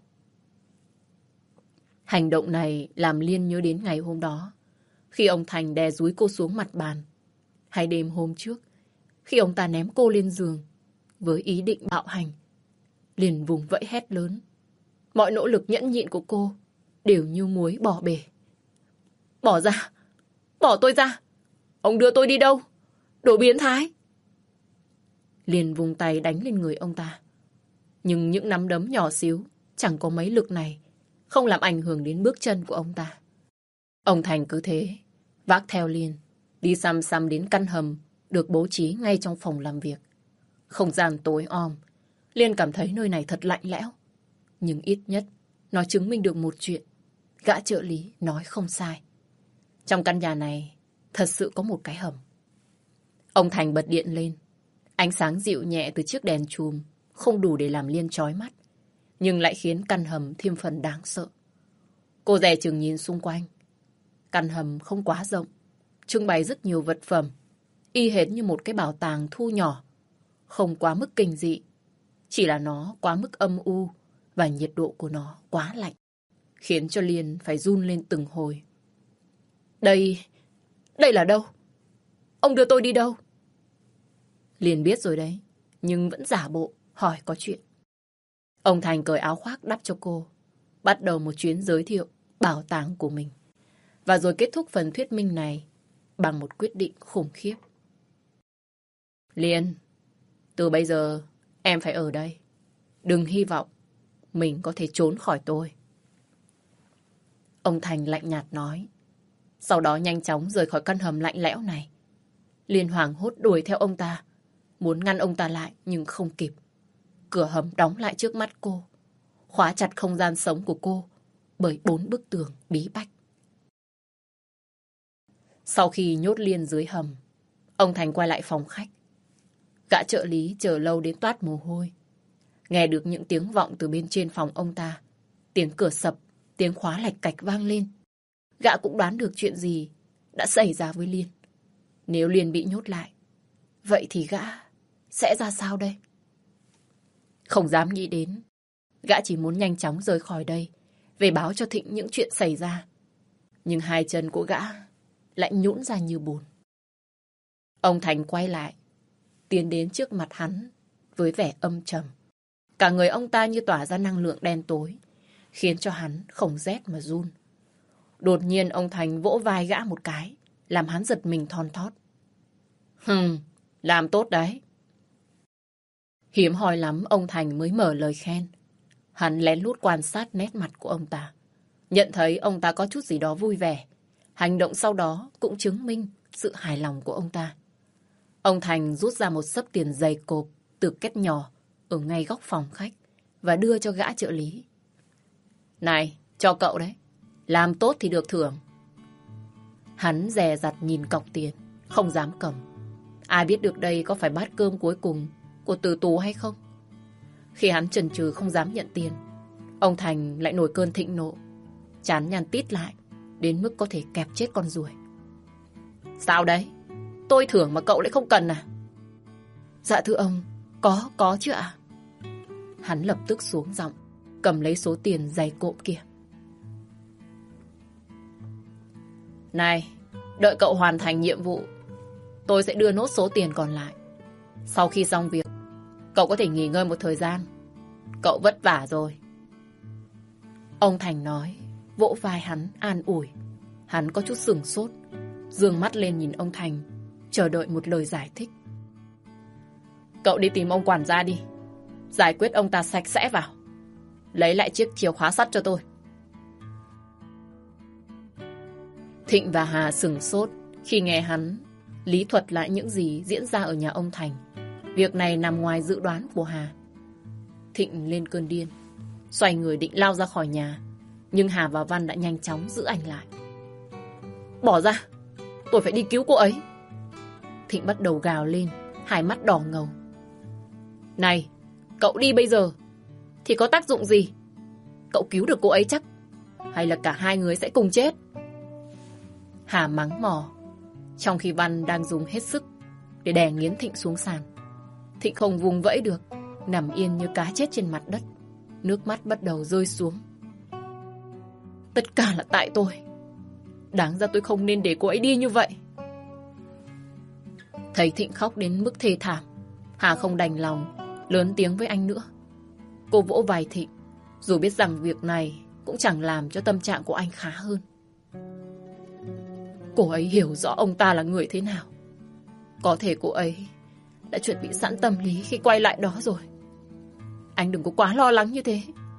Hành động này làm Liên nhớ đến ngày hôm đó, khi ông Thành đè dúi cô xuống mặt bàn. Hay đêm hôm trước, khi ông ta ném cô lên giường với ý định bạo hành. Liên vùng vẫy hét lớn. Mọi nỗ lực nhẫn nhịn của cô đều như muối bỏ bể. Bỏ ra! Bỏ tôi ra! Ông đưa tôi đi đâu? Đồ biến thái! Liên vùng tay đánh lên người ông ta. Nhưng những nắm đấm nhỏ xíu, chẳng có mấy lực này, không làm ảnh hưởng đến bước chân của ông ta. Ông Thành cứ thế, vác theo Liên, đi xăm xăm đến căn hầm được bố trí ngay trong phòng làm việc. Không gian tối om, Liên cảm thấy nơi này thật lạnh lẽo. Nhưng ít nhất, nó chứng minh được một chuyện. Gã trợ lý nói không sai. Trong căn nhà này, thật sự có một cái hầm. Ông Thành bật điện lên. Ánh sáng dịu nhẹ từ chiếc đèn chùm không đủ để làm Liên chói mắt, nhưng lại khiến căn hầm thêm phần đáng sợ. Cô dè chừng nhìn xung quanh. Căn hầm không quá rộng, trưng bày rất nhiều vật phẩm, y hệt như một cái bảo tàng thu nhỏ. Không quá mức kinh dị, chỉ là nó quá mức âm u và nhiệt độ của nó quá lạnh, khiến cho Liên phải run lên từng hồi. Đây, đây là đâu? Ông đưa tôi đi đâu? Liên biết rồi đấy, nhưng vẫn giả bộ hỏi có chuyện. Ông Thành cởi áo khoác đắp cho cô, bắt đầu một chuyến giới thiệu bảo tàng của mình. Và rồi kết thúc phần thuyết minh này bằng một quyết định khủng khiếp. Liên, Từ bây giờ em phải ở đây. Đừng hy vọng mình có thể trốn khỏi tôi. Ông Thành lạnh nhạt nói. Sau đó nhanh chóng rời khỏi căn hầm lạnh lẽo này. Liên hoảng hốt đuổi theo ông ta. Muốn ngăn ông ta lại nhưng không kịp. Cửa hầm đóng lại trước mắt cô. Khóa chặt không gian sống của cô bởi bốn bức tường bí bách. Sau khi nhốt Liên dưới hầm, ông Thành quay lại phòng khách. Gã trợ lý chờ lâu đến toát mồ hôi. Nghe được những tiếng vọng từ bên trên phòng ông ta. Tiếng cửa sập, tiếng khóa lạch cạch vang lên. Gã cũng đoán được chuyện gì đã xảy ra với Liên. Nếu Liên bị nhốt lại, vậy thì gã sẽ ra sao đây? Không dám nghĩ đến. Gã chỉ muốn nhanh chóng rời khỏi đây, về báo cho Thịnh những chuyện xảy ra. Nhưng hai chân của gã lại nhũn ra như bùn. Ông Thành quay lại, tiến đến trước mặt hắn với vẻ âm trầm. Cả người ông ta như tỏa ra năng lượng đen tối, khiến cho hắn không rét mà run. Đột nhiên ông Thành vỗ vai gã một cái, làm hắn giật mình thon thót. Hừm, làm tốt đấy. Hiếm hoi lắm ông Thành mới mở lời khen. Hắn lén lút quan sát nét mặt của ông ta. Nhận thấy ông ta có chút gì đó vui vẻ. Hành động sau đó cũng chứng minh sự hài lòng của ông ta. Ông Thành rút ra một xấp tiền dày cộp từ két nhỏ ở ngay góc phòng khách và đưa cho gã trợ lý. Này, cho cậu đấy. Làm tốt thì được thưởng. Hắn dè dặt nhìn cọc tiền, không dám cầm. Ai biết được đây có phải bát cơm cuối cùng của tử tù hay không? Khi hắn chần chừ không dám nhận tiền, ông Thành lại nổi cơn thịnh nộ. Chán nhăn tít lại, đến mức có thể kẹp chết con ruồi. Sao đấy? Tôi thưởng mà cậu lại không cần à? Dạ thưa ông, có, có chứ ạ. Hắn lập tức xuống giọng, cầm lấy số tiền dày cộm kia. Này, đợi cậu hoàn thành nhiệm vụ, tôi sẽ đưa nốt số tiền còn lại. Sau khi xong việc, cậu có thể nghỉ ngơi một thời gian. Cậu vất vả rồi. Ông Thành nói, vỗ vai hắn an ủi. Hắn có chút sửng sốt, dương mắt lên nhìn ông Thành, chờ đợi một lời giải thích. Cậu đi tìm ông quản gia đi, giải quyết ông ta sạch sẽ vào. Lấy lại chiếc chìa khóa sắt cho tôi. Thịnh và Hà sửng sốt khi nghe hắn lý thuật lại những gì diễn ra ở nhà ông Thành. Việc này nằm ngoài dự đoán của Hà. Thịnh lên cơn điên, xoay người định lao ra khỏi nhà. Nhưng Hà và Văn đã nhanh chóng giữ anh lại. Bỏ ra, tôi phải đi cứu cô ấy. Thịnh bắt đầu gào lên, hai mắt đỏ ngầu. Này, cậu đi bây giờ thì có tác dụng gì? Cậu cứu được cô ấy chắc? Hay là cả hai người sẽ cùng chết? Hà mắng mỏ, trong khi Văn đang dùng hết sức để đè nghiến Thịnh xuống sàn. Thịnh không vùng vẫy được, nằm yên như cá chết trên mặt đất. Nước mắt bắt đầu rơi xuống. Tất cả là tại tôi. Đáng ra tôi không nên để cô ấy đi như vậy. Thấy Thịnh khóc đến mức thê thảm, Hà không đành lòng lớn tiếng với anh nữa. Cô vỗ vai Thịnh, dù biết rằng việc này cũng chẳng làm cho tâm trạng của anh khá hơn. Cô ấy hiểu rõ ông ta là người thế nào. Có thể cô ấy đã chuẩn bị sẵn tâm lý khi quay lại đó rồi. Anh đừng có quá lo lắng như thế.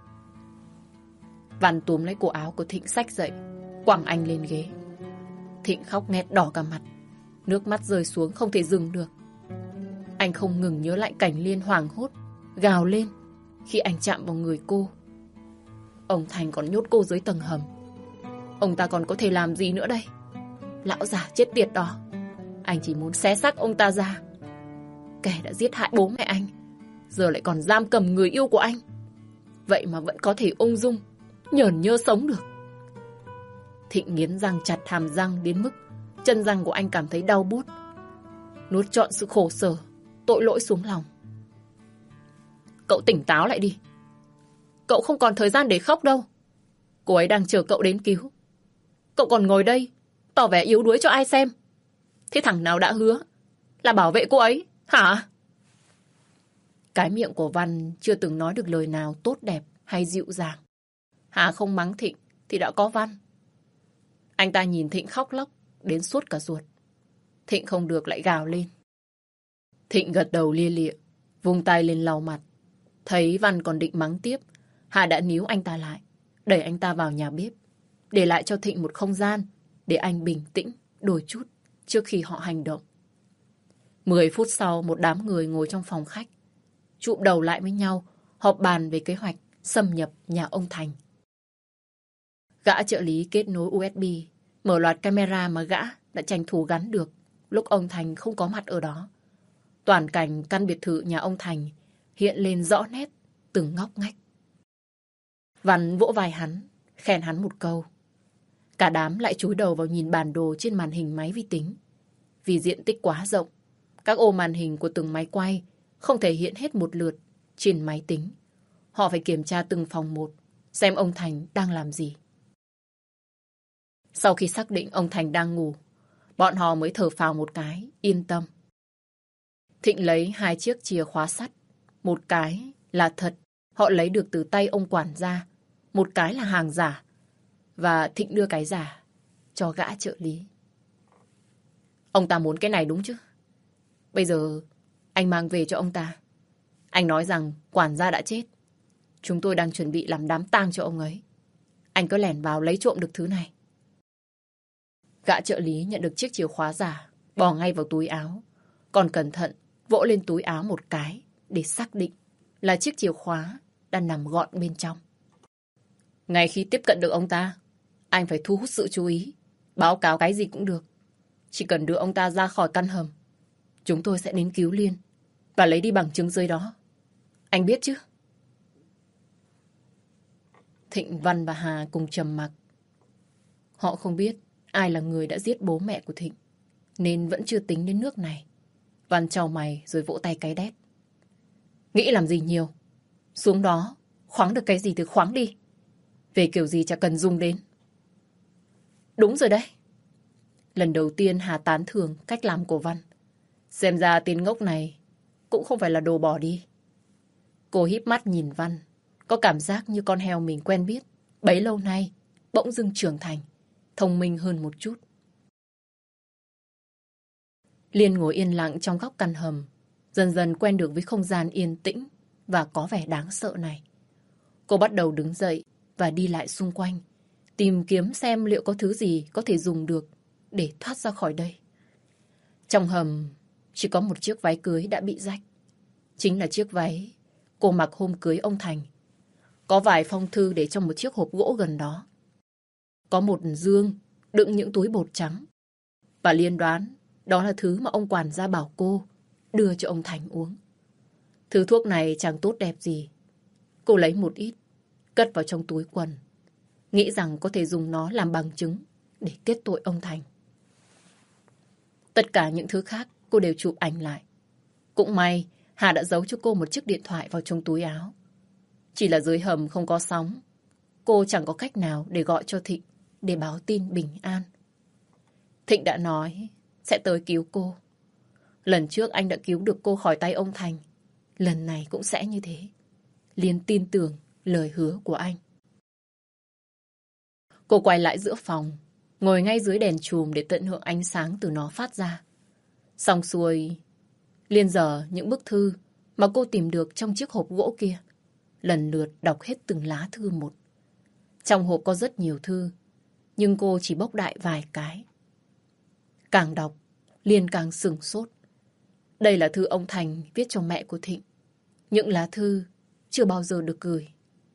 Văn túm lấy cổ áo của Thịnh xách dậy, quẳng anh lên ghế. Thịnh khóc nghẹt đỏ cả mặt, nước mắt rơi xuống không thể dừng được. Anh không ngừng nhớ lại cảnh Liên hoảng hốt gào lên khi anh chạm vào người cô. Ông Thành còn nhốt cô dưới tầng hầm. Ông ta còn có thể làm gì nữa đây? Lão già chết tiệt đó, anh chỉ muốn xé xác ông ta ra. Kẻ đã giết hại bố mẹ anh, giờ lại còn giam cầm người yêu của anh. Vậy mà vẫn có thể ung dung nhởn nhơ sống được. Thịnh nghiến răng chặt hàm răng đến mức chân răng của anh cảm thấy đau buốt. Nuốt trọn sự khổ sở, tội lỗi xuống lòng. Cậu tỉnh táo lại đi. Cậu không còn thời gian để khóc đâu. Cô ấy đang chờ cậu đến cứu. Cậu còn ngồi đây tỏ vẻ yếu đuối cho ai xem? Thế thằng nào đã hứa là bảo vệ cô ấy, hả? Cái miệng của Văn chưa từng nói được lời nào tốt đẹp hay dịu dàng. Hà không mắng Thịnh thì đã có Văn. Anh ta nhìn Thịnh khóc lóc đến suốt cả ruột. Thịnh không được lại gào lên. Thịnh gật đầu lia lịa, Vung tay lên lau mặt. Thấy Văn còn định mắng tiếp, Hà đã níu anh ta lại, đẩy anh ta vào nhà bếp, để lại cho Thịnh một không gian để anh bình tĩnh đôi chút trước khi họ hành động. Mười phút sau, một đám người ngồi trong phòng khách, chụm đầu lại với nhau, họp bàn về kế hoạch xâm nhập nhà ông Thành. Gã trợ lý kết nối u ét bê, mở loạt camera mà gã đã tranh thủ gắn được lúc ông Thành không có mặt ở đó. Toàn cảnh căn biệt thự nhà ông Thành hiện lên rõ nét từng ngóc ngách. Văn vỗ vai hắn, khen hắn một câu. Cả đám lại chúi đầu vào nhìn bản đồ trên màn hình máy vi tính. Vì diện tích quá rộng, các ô màn hình của từng máy quay không thể hiện hết một lượt trên máy tính. Họ phải kiểm tra từng phòng một, xem ông Thành đang làm gì. Sau khi xác định ông Thành đang ngủ, bọn họ mới thở phào một cái, yên tâm. Thịnh lấy hai chiếc chìa khóa sắt. Một cái là thật, họ lấy được từ tay ông quản gia. Một cái là hàng giả. Và Thịnh đưa cái giả cho gã trợ lý. Ông ta muốn cái này đúng chứ? Bây giờ anh mang về cho ông ta. Anh nói rằng quản gia đã chết. Chúng tôi đang chuẩn bị làm đám tang cho ông ấy. Anh cứ lẻn vào lấy trộm được thứ này. Gã trợ lý nhận được chiếc chìa khóa giả, bỏ ngay vào túi áo. Còn cẩn thận vỗ lên túi áo một cái để xác định là chiếc chìa khóa đang nằm gọn bên trong. Ngay khi tiếp cận được ông ta, anh phải thu hút sự chú ý. Báo cáo cái gì cũng được. Chỉ cần đưa ông ta ra khỏi căn hầm, chúng tôi sẽ đến cứu Liên và lấy đi bằng chứng dưới đó. Anh biết chứ? Thịnh, Văn và Hà cùng trầm mặc. Họ không biết ai là người đã giết bố mẹ của Thịnh, nên vẫn chưa tính đến nước này. Văn chau mày rồi vỗ tay cái đét. Nghĩ làm gì nhiều. Xuống đó, khoáng được cái gì thì khoáng đi. Về kiểu gì chả cần dùng đến. Đúng rồi đấy. Lần đầu tiên Hà tán thưởng cách làm của Văn. Xem ra tên ngốc này cũng không phải là đồ bỏ đi. Cô híp mắt nhìn Văn, có cảm giác như con heo mình quen biết bấy lâu nay bỗng dưng trưởng thành, thông minh hơn một chút. Liên ngồi yên lặng trong góc căn hầm, dần dần quen được với không gian yên tĩnh và có vẻ đáng sợ này. Cô bắt đầu đứng dậy và đi lại xung quanh, tìm kiếm xem liệu có thứ gì có thể dùng được để thoát ra khỏi đây. Trong hầm chỉ có một chiếc váy cưới đã bị rách. Chính là chiếc váy cô mặc hôm cưới ông Thành. Có vài phong thư để trong một chiếc hộp gỗ gần đó. Có một dương đựng những túi bột trắng. Và Liên đoán đó là thứ mà ông quản gia bảo cô đưa cho ông Thành uống. Thứ thuốc này chẳng tốt đẹp gì. Cô lấy một ít, cất vào trong túi quần, nghĩ rằng có thể dùng nó làm bằng chứng để kết tội ông Thành. Tất cả những thứ khác cô đều chụp ảnh lại. Cũng may Hà đã giấu cho cô một chiếc điện thoại vào trong túi áo. Chỉ là dưới hầm không có sóng, cô chẳng có cách nào để gọi cho Thịnh để báo tin bình an. Thịnh đã nói sẽ tới cứu cô. Lần trước anh đã cứu được cô khỏi tay ông Thành, lần này cũng sẽ như thế. Liên tin tưởng lời hứa của anh. Cô quay lại giữa phòng, ngồi ngay dưới đèn chùm để tận hưởng ánh sáng từ nó phát ra. Xong xuôi, Liên dở những bức thư mà cô tìm được trong chiếc hộp gỗ kia, lần lượt đọc hết từng lá thư một. Trong hộp có rất nhiều thư, nhưng cô chỉ bốc đại vài cái. Càng đọc, Liên càng sửng sốt. Đây là thư ông Thành viết cho mẹ của Thịnh. Những lá thư chưa bao giờ được gửi.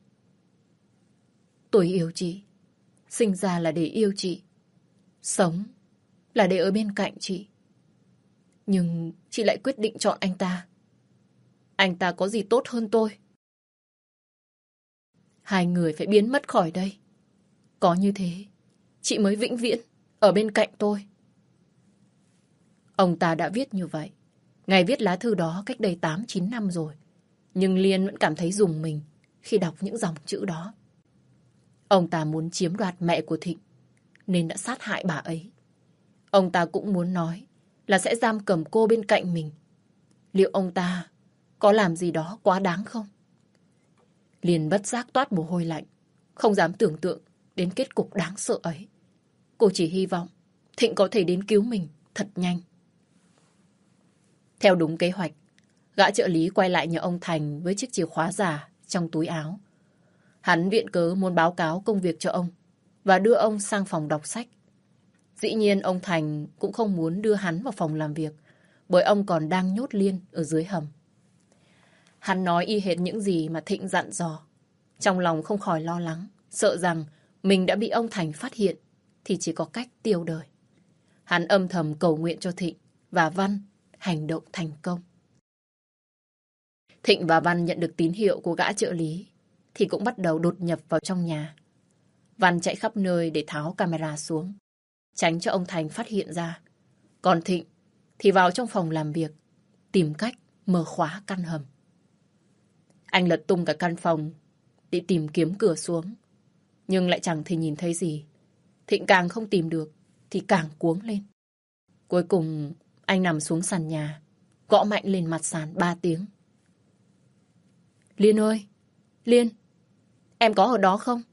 Tôi yêu chị. Sinh ra là để yêu chị. Sống là để ở bên cạnh chị. Nhưng chị lại quyết định chọn anh ta. Anh ta có gì tốt hơn tôi? Hai người phải biến mất khỏi đây. Có như thế, chị mới vĩnh viễn ở bên cạnh tôi. Ông ta đã viết như vậy. Ngày viết lá thư đó cách đây tám chín năm rồi. Nhưng Liên vẫn cảm thấy rùng mình khi đọc những dòng chữ đó. Ông ta muốn chiếm đoạt mẹ của Thịnh, nên đã sát hại bà ấy. Ông ta cũng muốn nói là sẽ giam cầm cô bên cạnh mình. Liệu ông ta có làm gì đó quá đáng không? Liên bất giác toát mồ hôi lạnh, không dám tưởng tượng đến kết cục đáng sợ ấy. Cô chỉ hy vọng Thịnh có thể đến cứu mình thật nhanh. Theo đúng kế hoạch, Gã trợ lý quay lại nhà ông Thành với chiếc chìa khóa giả trong túi áo. Hắn viện cớ muốn báo cáo công việc cho ông và đưa ông sang phòng đọc sách. Dĩ nhiên ông Thành cũng không muốn đưa hắn vào phòng làm việc bởi ông còn đang nhốt Liên ở dưới hầm. Hắn nói y hệt những gì mà Thịnh dặn dò. Trong lòng không khỏi lo lắng, sợ rằng mình đã bị ông Thành phát hiện thì chỉ có cách tiêu đời. Hắn âm thầm cầu nguyện cho Thịnh và Văn hành động thành công. Thịnh và Văn nhận được tín hiệu của gã trợ lý thì cũng bắt đầu đột nhập vào trong nhà. Văn chạy khắp nơi để tháo camera xuống, tránh cho ông Thành phát hiện ra. Còn Thịnh thì vào trong phòng làm việc, tìm cách mở khóa căn hầm. Anh lật tung cả căn phòng để tìm kiếm cửa xuống, nhưng lại chẳng thể nhìn thấy gì. Thịnh càng không tìm được thì càng cuống lên. Cuối cùng anh nằm xuống sàn nhà, gõ mạnh lên mặt sàn ba tiếng. Liên ơi! Liên! Em có ở đó không?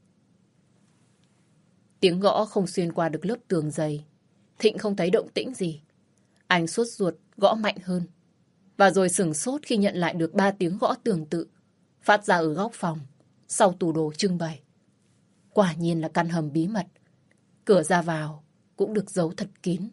Tiếng gõ không xuyên qua được lớp tường dày. Thịnh không thấy động tĩnh gì. Anh sốt ruột gõ mạnh hơn. Và rồi sửng sốt khi nhận lại được ba tiếng gõ tương tự phát ra ở góc phòng, sau tủ đồ trưng bày. Quả nhiên là căn hầm bí mật. Cửa ra vào cũng được giấu thật kín.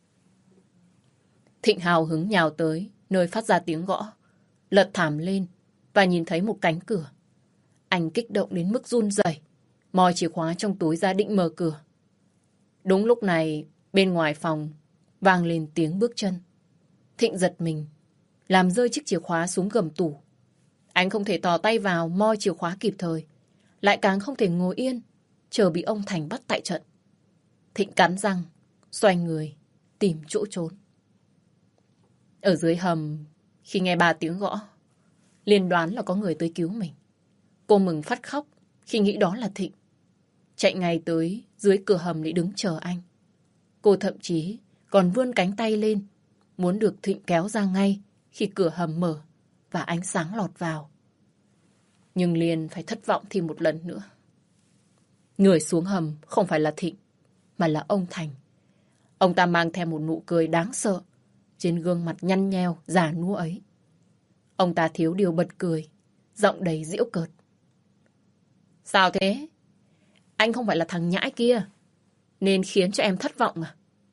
Thịnh hào hứng nhào tới nơi phát ra tiếng gõ, lật thảm lên và nhìn thấy một cánh cửa. Anh kích động đến mức run rẩy, moi chìa khóa trong túi ra định mở cửa. Đúng lúc này, bên ngoài phòng vang lên tiếng bước chân. Thịnh giật mình, làm rơi chiếc chìa khóa xuống gầm tủ. Anh không thể thò tay vào moi chìa khóa kịp thời, lại càng không thể ngồi yên chờ bị ông Thành bắt tại trận. Thịnh cắn răng, xoay người tìm chỗ trốn. Ở dưới hầm, khi nghe ba tiếng gõ, Liên đoán là có người tới cứu mình. Cô mừng phát khóc khi nghĩ đó là Thịnh. Chạy ngay tới dưới cửa hầm để đứng chờ anh. Cô thậm chí còn vươn cánh tay lên, muốn được Thịnh kéo ra ngay khi cửa hầm mở và ánh sáng lọt vào. Nhưng Liên phải thất vọng thêm một lần nữa. Người xuống hầm không phải là Thịnh, mà là ông Thành. Ông ta mang theo một nụ cười đáng sợ trên gương mặt nhăn nheo, già nua ấy. Ông ta thiếu điều bật cười, giọng đầy giễu cợt. Sao thế? Anh không phải là thằng nhãi kia, nên khiến cho em thất vọng à?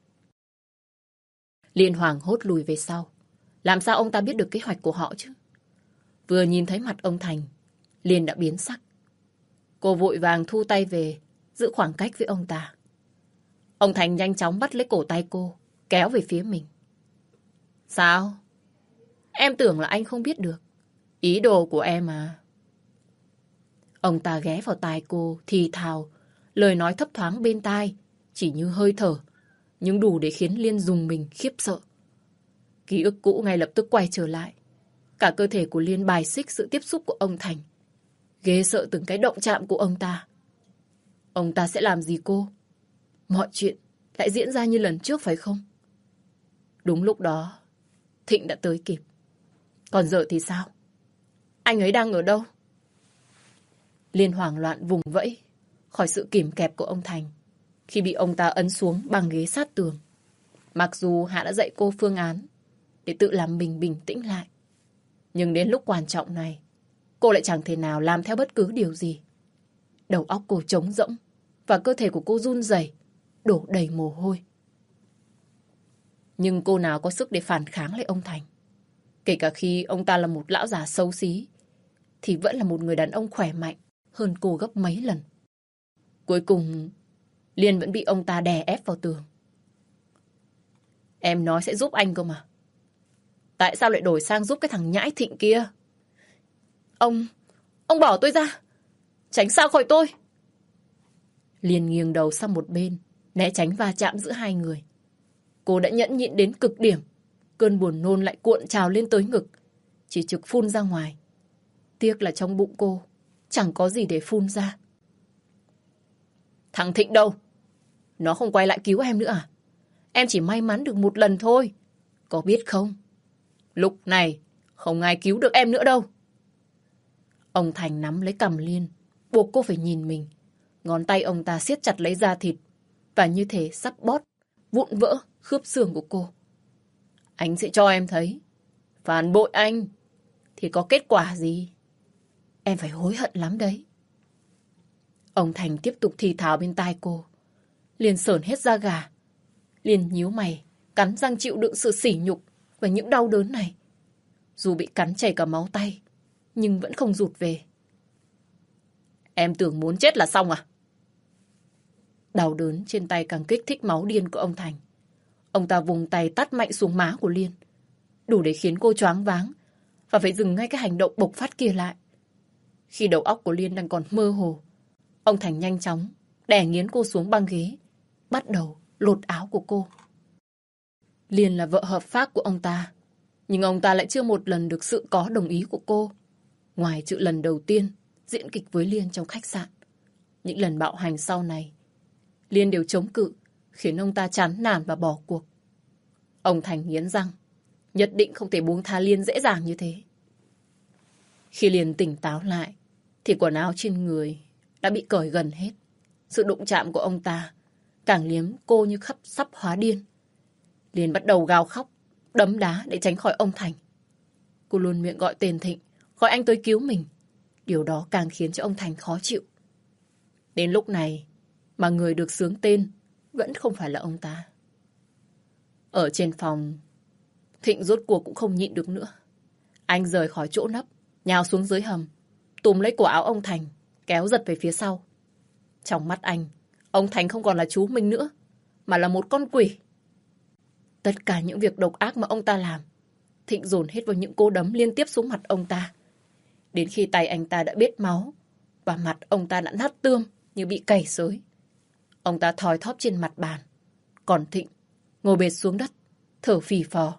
Liên hoảng hốt lùi về sau. Làm sao ông ta biết được kế hoạch của họ chứ? Vừa nhìn thấy mặt ông Thành, Liên đã biến sắc. Cô vội vàng thu tay về, giữ khoảng cách với ông ta. Ông Thành nhanh chóng bắt lấy cổ tay cô, kéo về phía mình. Sao? Em tưởng là anh không biết được ý đồ của em à? Ông ta ghé vào tai cô, thì thào, lời nói thấp thoáng bên tai, chỉ như hơi thở, nhưng đủ để khiến Liên rùng mình khiếp sợ. Ký ức cũ ngay lập tức quay trở lại. Cả cơ thể của Liên bài xích sự tiếp xúc của ông Thành. Ghê sợ từng cái động chạm của ông ta. Ông ta sẽ làm gì cô? Mọi chuyện lại diễn ra như lần trước phải không? Đúng lúc đó, Thịnh đã tới kịp. Còn giờ thì sao? Anh ấy đang ở đâu? Liên hoảng loạn vùng vẫy khỏi sự kìm kẹp của ông Thành khi bị ông ta ấn xuống bằng ghế sát tường. Mặc dù Hạ đã dạy cô phương án để tự làm mình bình tĩnh lại, nhưng đến lúc quan trọng này, cô lại chẳng thể nào làm theo bất cứ điều gì. Đầu óc cô trống rỗng và cơ thể của cô run rẩy, đổ đầy mồ hôi. Nhưng cô nào có sức để phản kháng lại ông Thành. Kể cả khi ông ta là một lão già xấu xí, thì vẫn là một người đàn ông khỏe mạnh hơn cô gấp mấy lần. Cuối cùng, Liên vẫn bị ông ta đè ép vào tường. Em nói sẽ giúp anh cơ mà. Tại sao lại đổi sang giúp cái thằng nhãi Thịnh kia? Ông, ông bỏ tôi ra. Tránh xa khỏi tôi. Liên nghiêng đầu sang một bên, né tránh va chạm giữa hai người. Cô đã nhẫn nhịn đến cực điểm. Cơn buồn nôn lại cuộn trào lên tới ngực, chỉ trực phun ra ngoài. Tiếc là trong bụng cô chẳng có gì để phun ra. Thằng Thịnh đâu? Nó không quay lại cứu em nữa à? Em chỉ may mắn được một lần thôi. Có biết không? Lúc này không ai cứu được em nữa đâu. Ông Thành nắm lấy cằm Liên, buộc cô phải nhìn mình. Ngón tay ông ta siết chặt lấy da thịt và như thể sắp bóp vụn vỡ khớp xương của cô. Anh sẽ cho em thấy phản bội anh thì có kết quả gì? Em phải hối hận lắm đấy. Ông Thành tiếp tục thì thào bên tai cô. Liền sởn hết da gà. Liền nhíu mày, cắn răng chịu đựng sự sỉ nhục và những đau đớn này. Dù bị cắn chảy cả máu tay, nhưng vẫn không rụt về. Em tưởng muốn chết là xong à? Đau đớn trên tay càng kích thích máu điên của ông Thành. Ông ta vùng tay tát mạnh xuống má của Liên, đủ để khiến cô choáng váng và phải dừng ngay cái hành động bộc phát kia lại. Khi đầu óc của Liên đang còn mơ hồ, ông Thành nhanh chóng đè nghiến cô xuống băng ghế, bắt đầu lột áo của cô. Liên là vợ hợp pháp của ông ta, nhưng ông ta lại chưa một lần được sự có đồng ý của cô. Ngoài chữ lần đầu tiên diễn kịch với Liên trong khách sạn, những lần bạo hành sau này, Liên đều chống cự, khiến ông ta chán nản và bỏ cuộc. Ông Thành nghiến răng, nhất định không thể buông tha Liên dễ dàng như thế. Khi Liên tỉnh táo lại, thì quần áo trên người đã bị cởi gần hết. Sự đụng chạm của ông ta càng liếm cô như khắp sắp hóa điên. Liên bắt đầu gào khóc, đấm đá để tránh khỏi ông Thành. Cô luôn miệng gọi tên Thịnh, gọi anh tới cứu mình. Điều đó càng khiến cho ông Thành khó chịu. Đến lúc này mà người được xướng tên vẫn không phải là ông ta. Ở trên phòng, Thịnh rốt cuộc cũng không nhịn được nữa. Anh rời khỏi chỗ nấp, nhào xuống dưới hầm, túm lấy cổ áo ông Thành, kéo giật về phía sau. Trong mắt anh, ông Thành không còn là chú mình nữa, mà là một con quỷ. Tất cả những việc độc ác mà ông ta làm, Thịnh dồn hết vào những cú đấm liên tiếp xuống mặt ông ta. Đến khi tay anh ta đã bết máu và mặt ông ta đã nát tươm như bị cày xới. Ông ta thoi thóp trên mặt bàn, còn Thịnh ngồi bệt xuống đất, thở phì phò.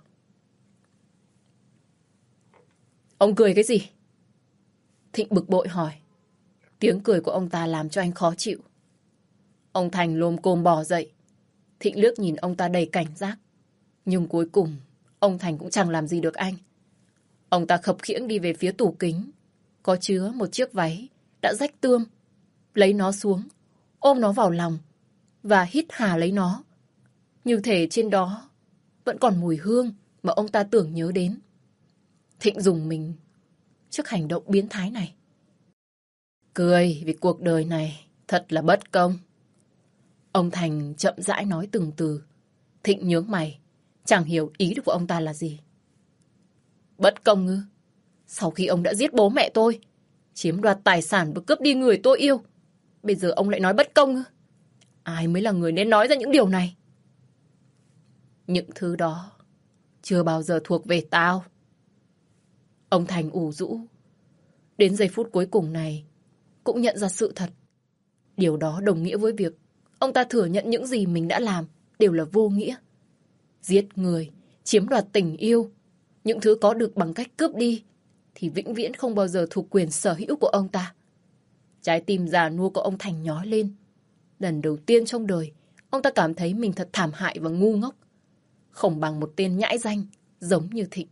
Ông cười cái gì? Thịnh bực bội hỏi. Tiếng cười của ông ta làm cho anh khó chịu. Ông Thành lồm cồm bò dậy. Thịnh liếc nhìn ông ta đầy cảnh giác. Nhưng cuối cùng, ông Thành cũng chẳng làm gì được anh. Ông ta khập khiễng đi về phía tủ kính, có chứa một chiếc váy đã rách tươm. Lấy nó xuống, ôm nó vào lòng và hít hà lấy nó. Như thể trên đó vẫn còn mùi hương mà ông ta tưởng nhớ đến. Thịnh rùng mình trước hành động biến thái này. Cười vì cuộc đời này thật là bất công. Ông Thành chậm rãi nói từng từ. Thịnh nhướng mày, chẳng hiểu ý của ông ta là gì. Bất công ư? Sau khi ông đã giết bố mẹ tôi, chiếm đoạt tài sản và cướp đi người tôi yêu, bây giờ ông lại nói bất công ư? Ai mới là người nên nói ra những điều này? Những thứ đó chưa bao giờ thuộc về tao. Ông Thành ủ rũ. Đến giây phút cuối cùng này cũng nhận ra sự thật. Điều đó đồng nghĩa với việc ông ta thừa nhận những gì mình đã làm đều là vô nghĩa. Giết người, chiếm đoạt tình yêu, những thứ có được bằng cách cướp đi thì vĩnh viễn không bao giờ thuộc quyền sở hữu của ông ta. Trái tim già nua của ông Thành nhói lên. Lần đầu tiên trong đời, ông ta cảm thấy mình thật thảm hại và ngu ngốc. Không bằng một tên nhãi danh giống như Thịnh.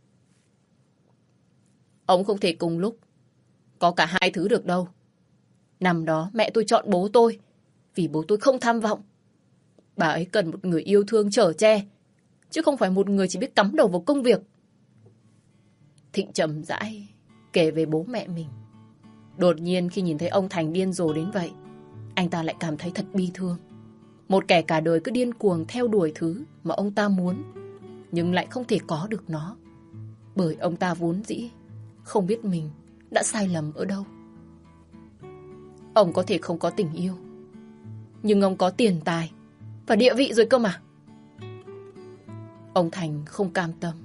Ông không thể cùng lúc có cả hai thứ được đâu. Năm đó mẹ tôi chọn bố tôi vì bố tôi không tham vọng. Bà ấy cần một người yêu thương chở che, chứ không phải một người chỉ biết cắm đầu vào công việc. Thịnh chậm rãi kể về bố mẹ mình. Đột nhiên khi nhìn thấy ông Thành điên rồ đến vậy, anh ta lại cảm thấy thật bi thương. Một kẻ cả đời cứ điên cuồng theo đuổi thứ mà ông ta muốn, nhưng lại không thể có được nó. Bởi ông ta vốn dĩ không biết mình đã sai lầm ở đâu. Ông có thể không có tình yêu, nhưng ông có tiền tài và địa vị rồi cơ mà. Ông Thành không cam tâm.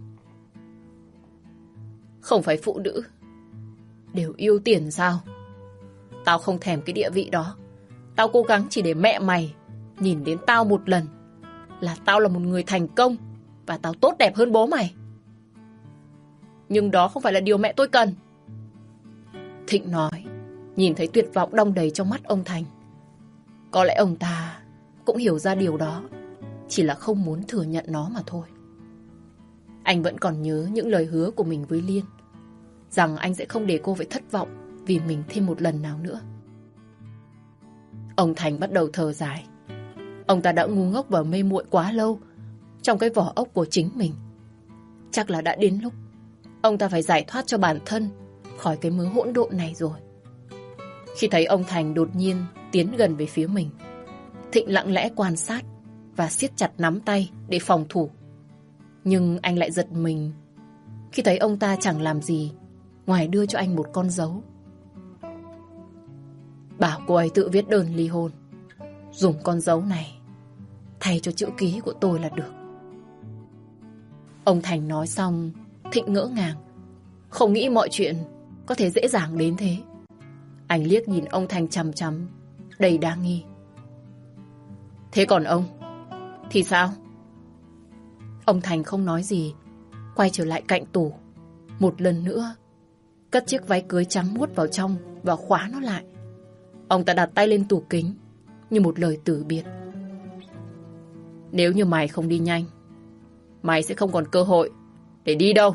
Không phải phụ nữ đều yêu tiền sao? Tao không thèm cái địa vị đó. Tao cố gắng chỉ để mẹ mày nhìn đến tao một lần là tao là một người thành công và tao tốt đẹp hơn bố mày. Nhưng đó không phải là điều mẹ tôi cần. Thịnh nói, nhìn thấy tuyệt vọng đong đầy trong mắt ông Thành. Có lẽ ông ta cũng hiểu ra điều đó, chỉ là không muốn thừa nhận nó mà thôi. Anh vẫn còn nhớ những lời hứa của mình với Liên, rằng anh sẽ không để cô phải thất vọng vì mình thêm một lần nào nữa. Ông Thành bắt đầu thở dài. Ông ta đã ngu ngốc và mê muội quá lâu trong cái vỏ ốc của chính mình. Chắc là đã đến lúc ông ta phải giải thoát cho bản thân khỏi cái mớ hỗn độn này rồi. Khi thấy ông Thành đột nhiên tiến gần về phía mình, Thịnh lặng lẽ quan sát và siết chặt nắm tay để phòng thủ. Nhưng anh lại giật mình khi thấy ông ta chẳng làm gì ngoài đưa cho anh một con dấu. Bảo cô ấy tự viết đơn ly hôn, dùng con dấu này thay cho chữ ký của tôi là được. Ông Thành nói xong, Thịnh ngỡ ngàng, không nghĩ mọi chuyện có thể dễ dàng đến thế. Anh liếc nhìn ông Thành chằm chằm, đầy đa nghi. Thế còn ông thì sao? Ông Thành không nói gì, quay trở lại cạnh tủ, một lần nữa cất chiếc váy cưới trắng muốt vào trong và khóa nó lại. Ông ta đặt tay lên tủ kính như một lời từ biệt. Nếu như mày không đi nhanh, mày sẽ không còn cơ hội để đi đâu.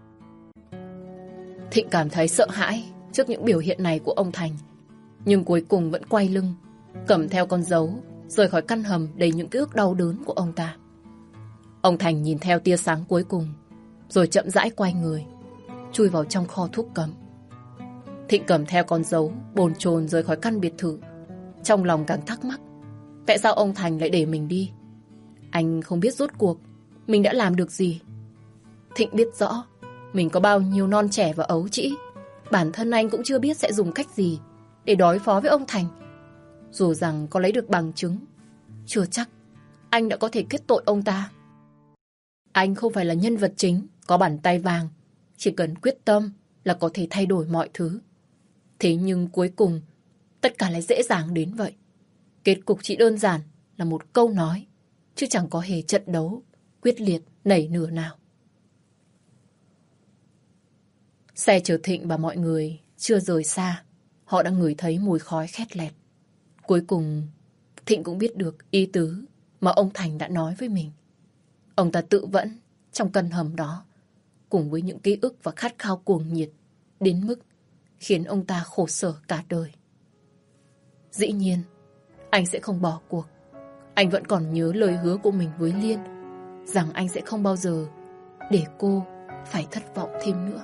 Thịnh cảm thấy sợ hãi trước những biểu hiện này của ông Thành, nhưng cuối cùng vẫn quay lưng, cầm theo con dấu, rời khỏi căn hầm đầy những ký ức đau đớn của ông ta. Ông Thành nhìn theo tia sáng cuối cùng, rồi chậm rãi quay người, chui vào trong kho thuốc cấm. Thịnh cầm theo con dấu, bồn chồn rời khỏi căn biệt thự. Trong lòng càng thắc mắc, tại sao ông Thành lại để mình đi? Anh không biết rốt cuộc mình đã làm được gì. Thịnh biết rõ mình có bao nhiêu non trẻ và ấu trĩ. Bản thân anh cũng chưa biết sẽ dùng cách gì để đối phó với ông Thành. Dù rằng có lấy được bằng chứng, chưa chắc anh đã có thể kết tội ông ta. Anh không phải là nhân vật chính có bàn tay vàng, chỉ cần quyết tâm là có thể thay đổi mọi thứ. Thế nhưng cuối cùng tất cả lại dễ dàng đến vậy. Kết cục chỉ đơn giản là một câu nói, chứ chẳng có hề trận đấu quyết liệt nảy nửa nào. Xe chở Thịnh và mọi người chưa rời xa, họ đã ngửi thấy mùi khói khét lẹt. Cuối cùng Thịnh cũng biết được ý tứ mà ông Thành đã nói với mình. Ông ta tự vẫn trong căn hầm đó, cùng với những ký ức và khát khao cuồng nhiệt đến mức khiến ông ta khổ sở cả đời. Dĩ nhiên anh sẽ không bỏ cuộc. Anh vẫn còn nhớ lời hứa của mình với Liên, rằng anh sẽ không bao giờ để cô phải thất vọng thêm nữa.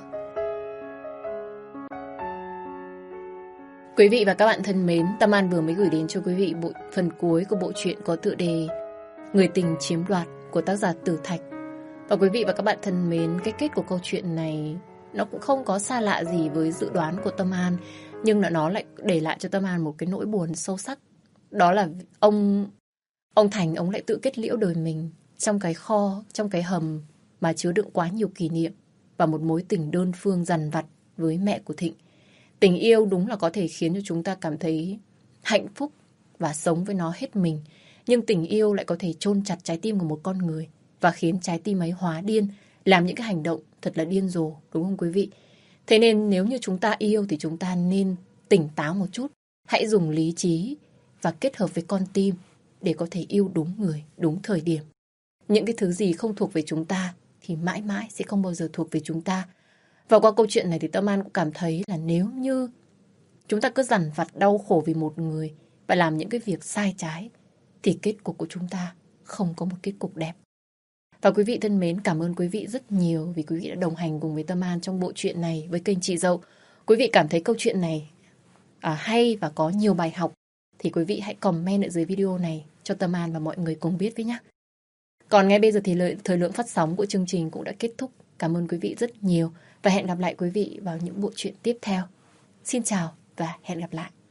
Quý vị và các bạn thân mến, Tâm An vừa mới gửi đến cho quý vị bộ phần cuối của bộ truyện có tựa đề Người tình chiếm đoạt của tác giả Tử Thạch. Và quý vị và các bạn thân mến, cái kết của câu chuyện này nó cũng không có xa lạ gì với dự đoán của Tâm An, nhưng là nó lại để lại cho Tâm An một cái nỗi buồn sâu sắc. Đó là ông ông Thành, ông lại tự kết liễu đời mình trong cái kho, trong cái hầm mà chứa đựng quá nhiều kỷ niệm và một mối tình đơn phương dằn vặt với mẹ của Thịnh. Tình yêu đúng là có thể khiến cho chúng ta cảm thấy hạnh phúc và sống với nó hết mình. Nhưng tình yêu lại có thể chôn chặt trái tim của một con người và khiến trái tim ấy hóa điên, làm những cái hành động thật là điên rồ, đúng không quý vị? Thế nên nếu như chúng ta yêu thì chúng ta nên tỉnh táo một chút. Hãy dùng lý trí và kết hợp với con tim để có thể yêu đúng người, đúng thời điểm. Những cái thứ gì không thuộc về chúng ta thì mãi mãi sẽ không bao giờ thuộc về chúng ta. Và qua câu chuyện này thì Tâm An cũng cảm thấy là nếu như chúng ta cứ dằn vặt đau khổ vì một người và làm những cái việc sai trái thì kết cục của chúng ta không có một kết cục đẹp. Và quý vị thân mến, cảm ơn quý vị rất nhiều vì quý vị đã đồng hành cùng với Tâm An trong bộ truyện này với kênh Chị Dậu. Quý vị cảm thấy câu chuyện này à, hay và có nhiều bài học thì quý vị hãy comment ở dưới video này cho Tâm An và mọi người cùng biết với nhé. Còn ngay bây giờ thì lời, thời lượng phát sóng của chương trình cũng đã kết thúc. Cảm ơn quý vị rất nhiều và hẹn gặp lại quý vị vào những bộ truyện tiếp theo. Xin chào và hẹn gặp lại.